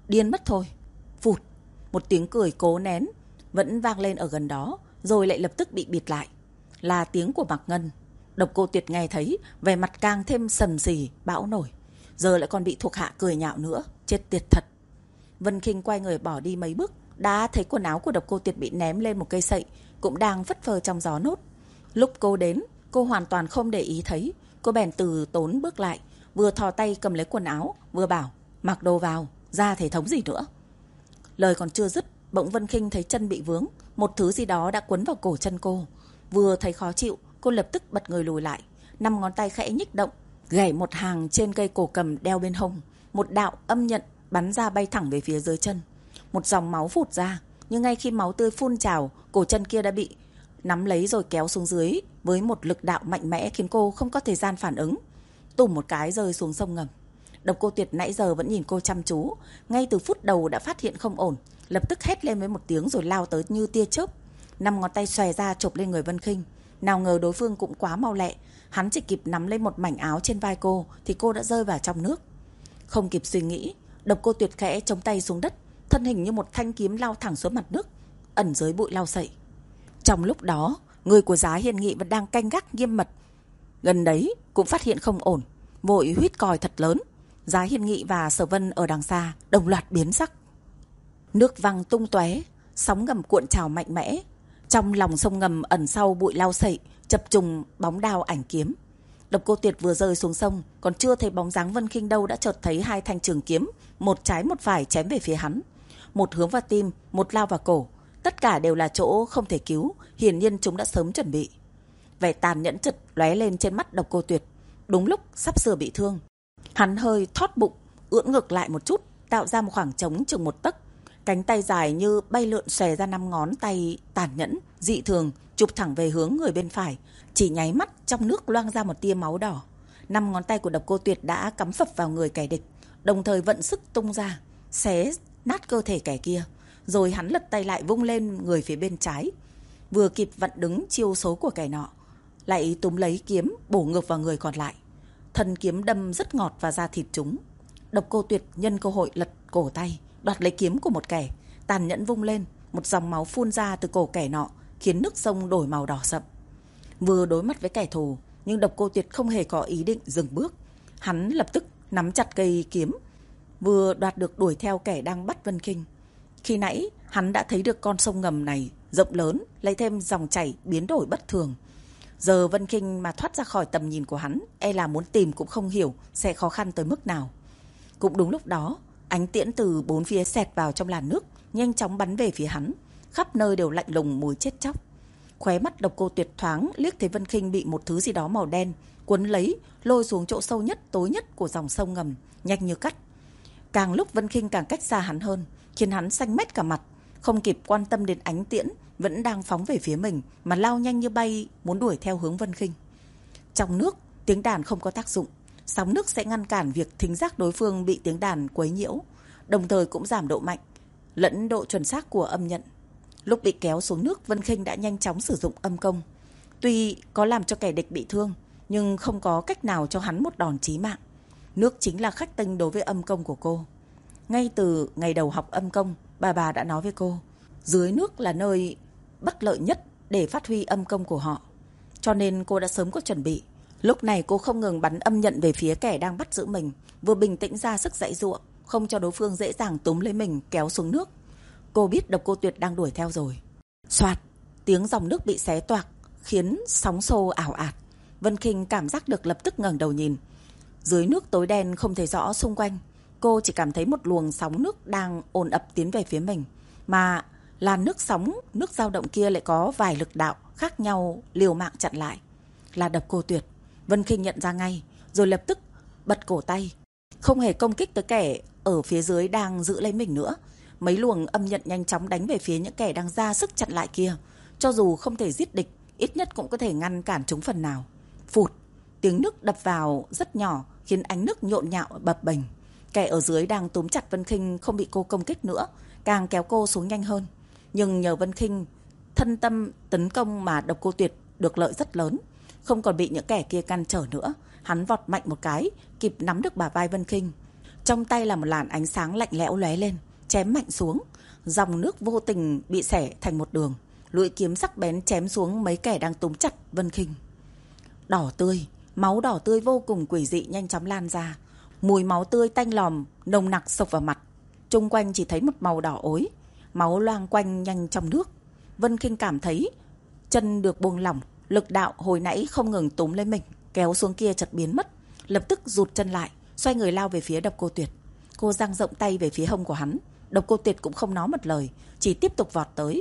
điên mất thôi. Phụt, một tiếng cười cố nén vẫn vang lên ở gần đó, rồi lại lập tức bị bịt lại. Là tiếng của Mạc Ngân. Độc Cô Tuyệt nghe thấy, vẻ mặt càng thêm sầm sì, bão nổi. Giờ lại còn bị thuộc hạ cười nhạo nữa, chết tiệt thật. Vân Khinh quay người bỏ đi mấy bước, đã thấy quần áo của Độc Cô Tuyệt bị ném lên một cây sậy, cũng đang phất phơ trong gió nốt. Lúc cô đến, cô hoàn toàn không để ý thấy. Cô bèn từ tốn bước lại, vừa thò tay cầm lấy quần áo, vừa bảo: mặc đồ vào, ra thể thống gì nữa. Lời còn chưa dứt, bỗng Vân Khinh thấy chân bị vướng, một thứ gì đó đã quấn vào cổ chân cô. Vừa thấy khó chịu, cô lập tức bật người lùi lại, năm ngón tay khẽ nhích động, gảy một hàng trên cây cổ cầm đeo bên hông. Một đạo âm nhận bắn ra bay thẳng về phía dưới chân. Một dòng máu phụt ra, nhưng ngay khi máu tươi phun trào, cổ chân kia đã bị nắm lấy rồi kéo xuống dưới với một lực đạo mạnh mẽ khiến cô không có thời gian phản ứng. Tùm một cái rơi xuống sông ngầm. Độc Cô Tuyệt nãy giờ vẫn nhìn cô chăm chú, ngay từ phút đầu đã phát hiện không ổn, lập tức hét lên với một tiếng rồi lao tới như tia chớp. Năm ngón tay xòe ra chộp lên người Vân Khinh. Nào ngờ đối phương cũng quá mau lẹ, hắn chỉ kịp nắm lấy một mảnh áo trên vai cô thì cô đã rơi vào trong nước. Không kịp suy nghĩ, Độc Cô Tuyệt khẽ chống tay xuống đất, thân hình như một thanh kiếm lao thẳng xuống mặt nước, ẩn dưới bụi lau sậy. Trong lúc đó, người của Giá Hiên Nghị vẫn đang canh gác nghiêm mật gần đấy cũng phát hiện không ổn, vội huýt còi thật lớn. Giá Hiên Nghị và Sở Vân ở đằng xa đồng loạt biến sắc. Nước văng tung tóe, sóng ngầm cuộn trào mạnh mẽ. Trong lòng sông ngầm ẩn sau bụi lau sậy, chập trùng bóng đao ảnh kiếm. Độc Cô Tuyệt vừa rơi xuống sông, còn chưa thấy bóng dáng Vân Khinh đâu đã chợt thấy hai thanh trường kiếm, một trái một phải chém về phía hắn. Một hướng vào tim, một lao vào cổ. Tất cả đều là chỗ không thể cứu, hiển nhiên chúng đã sớm chuẩn bị. Vẻ tàn nhẫn chợt lóe lên trên mắt Độc Cô Tuyệt. Đúng lúc sắp sửa bị thương, hắn hơi thót bụng, ưỡn ngược lại một chút, tạo ra một khoảng trống chừng một tấc. Cánh tay dài như bay lượn xòe ra năm ngón tay tàn nhẫn, dị thường, chụp thẳng về hướng người bên phải. Chỉ nháy mắt, trong nước loang ra một tia máu đỏ. Năm ngón tay của Độc Cô Tuyệt đã cắm phập vào người kẻ địch, đồng thời vận sức tung ra, xé nát cơ thể kẻ kia. Rồi hắn lật tay lại vung lên người phía bên trái, vừa kịp vặn đứng chiêu số của kẻ nọ, lại túm lấy kiếm bổ ngược vào người còn lại. Thân kiếm đâm rất ngọt vào da thịt chúng. Độc Cô Tuyệt nhân cơ hội lật cổ tay, đoạt lấy kiếm của một kẻ, tàn nhẫn vung lên, một dòng máu phun ra từ cổ kẻ nọ, khiến nước sông đổi màu đỏ sậm. Vừa đối mặt với kẻ thù, nhưng Độc Cô Tuyệt không hề có ý định dừng bước. Hắn lập tức nắm chặt cây kiếm, vừa đoạt được đuổi theo kẻ đang bắt Vân Khinh. Khi nãy hắn đã thấy được con sông ngầm này rộng lớn, lấy thêm dòng chảy biến đổi bất thường. Giờ Vân Khinh mà thoát ra khỏi tầm nhìn của hắn, e là muốn tìm cũng không hiểu sẽ khó khăn tới mức nào. Cũng đúng lúc đó, ánh tiễn từ bốn phía xẹt vào trong làn nước, nhanh chóng bắn về phía hắn. Khắp nơi đều lạnh lùng mùi chết chóc. Khóe mắt Độc Cô Tuyệt thoáng liếc thấy Vân Khinh bị một thứ gì đó màu đen cuốn lấy, lôi xuống chỗ sâu nhất tối nhất của dòng sông ngầm, nhanh như cắt. Càng lúc Vân Khinh càng cách xa hắn hơn, khiến hắn xanh mét cả mặt, không kịp quan tâm đến ánh tiễn vẫn đang phóng về phía mình, mà lao nhanh như bay muốn đuổi theo hướng Vân Khinh. Trong nước, tiếng đàn không có tác dụng, sóng nước sẽ ngăn cản việc thính giác đối phương bị tiếng đàn quấy nhiễu, đồng thời cũng giảm độ mạnh lẫn độ chuẩn xác của âm nhận. Lúc bị kéo xuống nước, Vân Khinh đã nhanh chóng sử dụng âm công. Tuy có làm cho kẻ địch bị thương, nhưng không có cách nào cho hắn một đòn chí mạng. Nước chính là khách tinh đối với âm công của cô. Ngay từ ngày đầu học âm công, bà bà đã nói với cô, dưới nước là nơi bất lợi nhất để phát huy âm công của họ. Cho nên cô đã sớm có chuẩn bị. Lúc này cô không ngừng bắn âm nhận về phía kẻ đang bắt giữ mình, vừa bình tĩnh ra sức giãy giụa, không cho đối phương dễ dàng túm lấy mình kéo xuống nước. Cô biết Độc Cô Tuyệt đang đuổi theo rồi. Soạt, tiếng dòng nước bị xé toạc, khiến sóng xô ảo ạt. Vân Khinh cảm giác được, lập tức ngẩng đầu nhìn. Dưới nước tối đen không thấy rõ xung quanh, cô chỉ cảm thấy một luồng sóng nước đang ồn ập tiến về phía mình, mà làn nước sóng, nước dao động kia lại có vài lực đạo khác nhau liều mạng chặn lại. Là Độc Cô Tuyệt. Vân Khinh nhận ra ngay, rồi lập tức bật cổ tay, không hề công kích tới kẻ ở phía dưới đang giữ lấy mình nữa. Mấy luồng âm nhận nhanh chóng đánh về phía những kẻ đang ra sức chặn lại kia. Cho dù không thể giết địch, ít nhất cũng có thể ngăn cản chúng phần nào. Phụt, tiếng nước đập vào rất nhỏ, khiến ánh nước nhộn nhạo bập bềnh. Kẻ ở dưới đang túm chặt Vân Khinh không bị cô công kích nữa, càng kéo cô xuống nhanh hơn. Nhưng nhờ Vân Khinh thân tâm tấn công mà Độc Cô Tuyệt được lợi rất lớn, không còn bị những kẻ kia ngăn trở nữa. Hắn vọt mạnh một cái, kịp nắm được bả vai Vân Khinh. Trong tay là một làn ánh sáng lạnh lẽo lóe lên, chém mạnh xuống. Dòng nước vô tình bị xẻ thành một đường. Lưỡi kiếm sắc bén chém xuống mấy kẻ đang túm chặt Vân Khinh. Đỏ tươi, máu đỏ tươi vô cùng quỷ dị nhanh chóng lan ra. Mùi máu tươi tanh lòm, nồng nặc sộc vào mặt. Chung quanh chỉ thấy một màu đỏ ối. Máu loang quanh nhanh trong nước. Vân Khinh cảm thấy chân được buông lỏng. Lực đạo hồi nãy không ngừng túm lên mình, kéo xuống kia chợt biến mất. Lập tức rụt chân lại, xoay người lao về phía Độc Cô Tuyệt. Cô dang rộng tay về phía hông của hắn. Độc Cô Tuyệt cũng không nói một lời, chỉ tiếp tục vọt tới.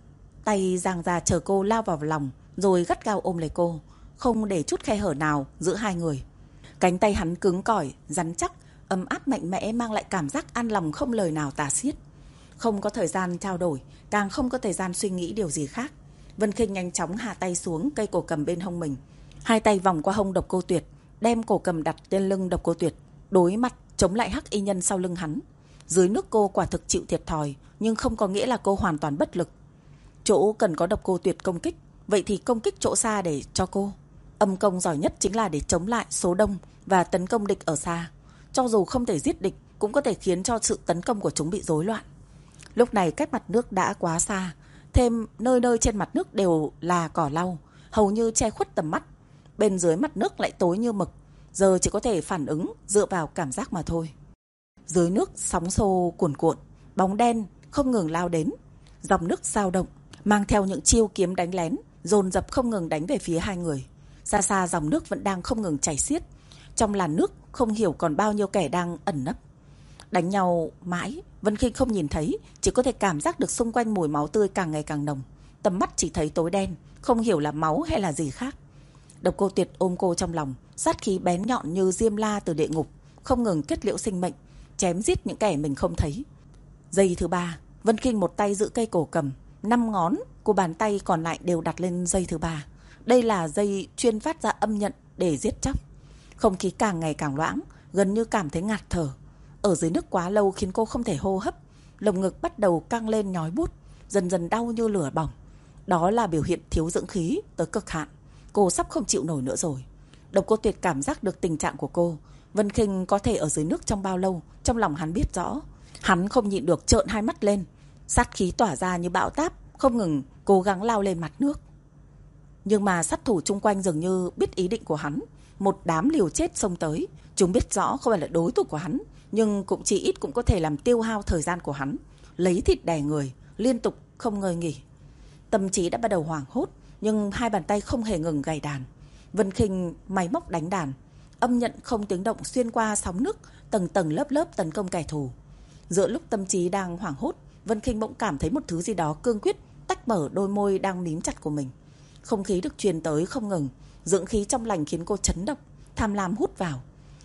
Tay giang ra chờ cô lao vào lòng, rồi gắt gao ôm lấy cô, không để chút khe hở nào giữa hai người. Cánh tay hắn cứng cỏi, rắn chắc, ấm áp mạnh mẽ, mang lại cảm giác an lòng không lời nào tả xiết. Không có thời gian trao đổi, càng không có thời gian suy nghĩ điều gì khác. Vân Khinh nhanh chóng hạ tay xuống cây cổ cầm bên hông mình, hai tay vòng qua hông Độc Cô Tuyệt, đem cổ cầm đặt trên lưng Độc Cô Tuyệt, đối mặt chống lại hắc y nhân sau lưng hắn. Dưới nước cô quả thực chịu thiệt thòi, nhưng không có nghĩa là cô hoàn toàn bất lực. Chỗ cần có Độc Cô Tuyệt công kích, vậy thì công kích chỗ xa để cho cô. Âm công giỏi nhất chính là để chống lại số đông và tấn công địch ở xa. Cho dù không thể giết địch, cũng có thể khiến cho sự tấn công của chúng bị rối loạn. Lúc này cách mặt nước đã quá xa, thêm nơi nơi trên mặt nước đều là cỏ lau, hầu như che khuất tầm mắt. Bên dưới mặt nước lại tối như mực, giờ chỉ có thể phản ứng dựa vào cảm giác mà thôi. Dưới nước sóng xô cuồn cuộn, bóng đen không ngừng lao đến. Dòng nước dao động, mang theo những chiêu kiếm đánh lén, dồn dập không ngừng đánh về phía hai người. Xa xa dòng nước vẫn đang không ngừng chảy xiết. Trong làn nước không hiểu còn bao nhiêu kẻ đang ẩn nấp. Đánh nhau mãi, Vân Khinh không nhìn thấy, chỉ có thể cảm giác được xung quanh mùi máu tươi càng ngày càng nồng. Tầm mắt chỉ thấy tối đen, không hiểu là máu hay là gì khác. Độc Cô Tuyệt ôm cô trong lòng, sát khí bén nhọn như diêm la từ địa ngục, không ngừng kết liễu sinh mệnh, chém giết những kẻ mình không thấy. Giây thứ ba, Vân Khinh một tay giữ cây cổ cầm, năm ngón của bàn tay còn lại đều đặt lên dây thứ ba. Đây là dây chuyên phát ra âm nhận để giết chóc. Không khí càng ngày càng loãng, gần như cảm thấy ngạt thở. Ở dưới nước quá lâu khiến cô không thể hô hấp, lồng ngực bắt đầu căng lên nhói bút, dần dần đau như lửa bỏng. Đó là biểu hiện thiếu dưỡng khí tới cực hạn. Cô sắp không chịu nổi nữa rồi. Độc Cô Tuyệt cảm giác được tình trạng của cô. Vân Khinh có thể ở dưới nước trong bao lâu, trong lòng hắn biết rõ. Hắn không nhịn được trợn hai mắt lên, sát khí tỏa ra như bão táp, không ngừng cố gắng lao lên mặt nước. Nhưng mà sát thủ chung quanh dường như biết ý định của hắn. Một đám liều chết xông tới. Chúng biết rõ không phải là đối thủ của hắn, nhưng cũng chỉ ít cũng có thể làm tiêu hao thời gian của hắn, lấy thịt đè người, liên tục không ngơi nghỉ. Tâm trí đã bắt đầu hoảng hốt, nhưng hai bàn tay không hề ngừng gảy đàn. Vân Khinh máy móc đánh đàn, âm nhận không tiếng động xuyên qua sóng nước, tầng tầng lớp lớp tấn công kẻ thù. Giữa lúc tâm trí đang hoảng hốt, Vân Khinh bỗng cảm thấy một thứ gì đó cương quyết tách mở đôi môi đang mím chặt của mình. Không khí được truyền tới không ngừng, dưỡng khí trong lành khiến cô chấn động, tham lam hút vào.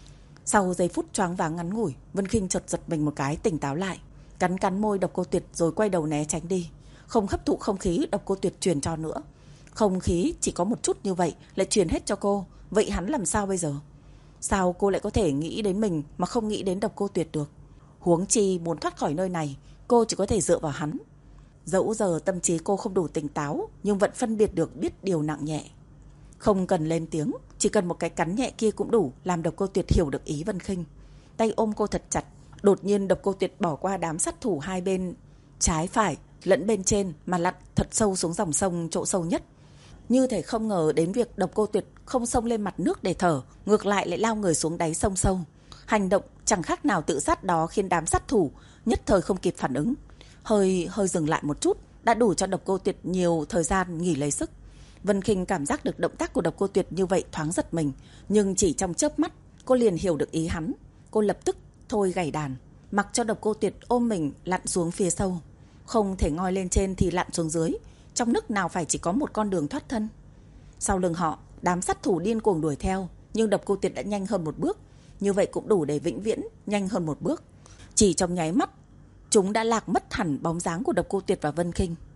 Sau giây phút choáng váng ngắn ngủi, Vân Khinh chợt giật mình một cái, tỉnh táo lại, cắn cắn môi Độc Cô Tuyệt rồi quay đầu né tránh đi, không hấp thụ không khí Độc Cô Tuyệt truyền cho nữa. Không khí chỉ có một chút như vậy lại truyền hết cho cô, vậy hắn làm sao bây giờ? Sao cô lại có thể nghĩ đến mình mà không nghĩ đến Độc Cô Tuyệt được? Huống chi muốn thoát khỏi nơi này, cô chỉ có thể dựa vào hắn. Dẫu giờ tâm trí cô không đủ tỉnh táo, nhưng vẫn phân biệt được biết điều nặng nhẹ. Không cần lên tiếng, chỉ cần một cái cắn nhẹ kia cũng đủ làm Độc Cô Tuyệt hiểu được ý Vân Khinh. Tay ôm cô thật chặt. Đột nhiên Độc Cô Tuyệt bỏ qua đám sát thủ hai bên trái phải lẫn bên trên mà lặn thật sâu xuống dòng sông chỗ sâu nhất. Như thể không ngờ đến việc Độc Cô Tuyệt không xông lên mặt nước để thở, ngược lại lại lao người xuống đáy sông sâu. Hành động chẳng khác nào tự sát đó khiến đám sát thủ nhất thời không kịp phản ứng. Hơi hơi dừng lại một chút đã đủ cho Độc Cô Tuyệt nhiều thời gian nghỉ lấy sức. Vân Khinh cảm giác được động tác của Độc Cô Tuyệt như vậy thoáng giật mình, nhưng chỉ trong chớp mắt cô liền hiểu được ý hắn. Cô lập tức thôi gảy đàn, mặc cho Độc Cô Tuyệt ôm mình lặn xuống phía sâu. Không thể ngoi lên trên thì lặn xuống dưới, trong nước nào phải chỉ có một con đường thoát thân. Sau lưng họ, đám sát thủ điên cuồng đuổi theo, nhưng Độc Cô Tuyệt đã nhanh hơn một bước. Như vậy cũng đủ để vĩnh viễn nhanh hơn một bước. Chỉ trong nháy mắt, chúng đã lạc mất hẳn bóng dáng của Độc Cô Tuyệt và Vân Khinh.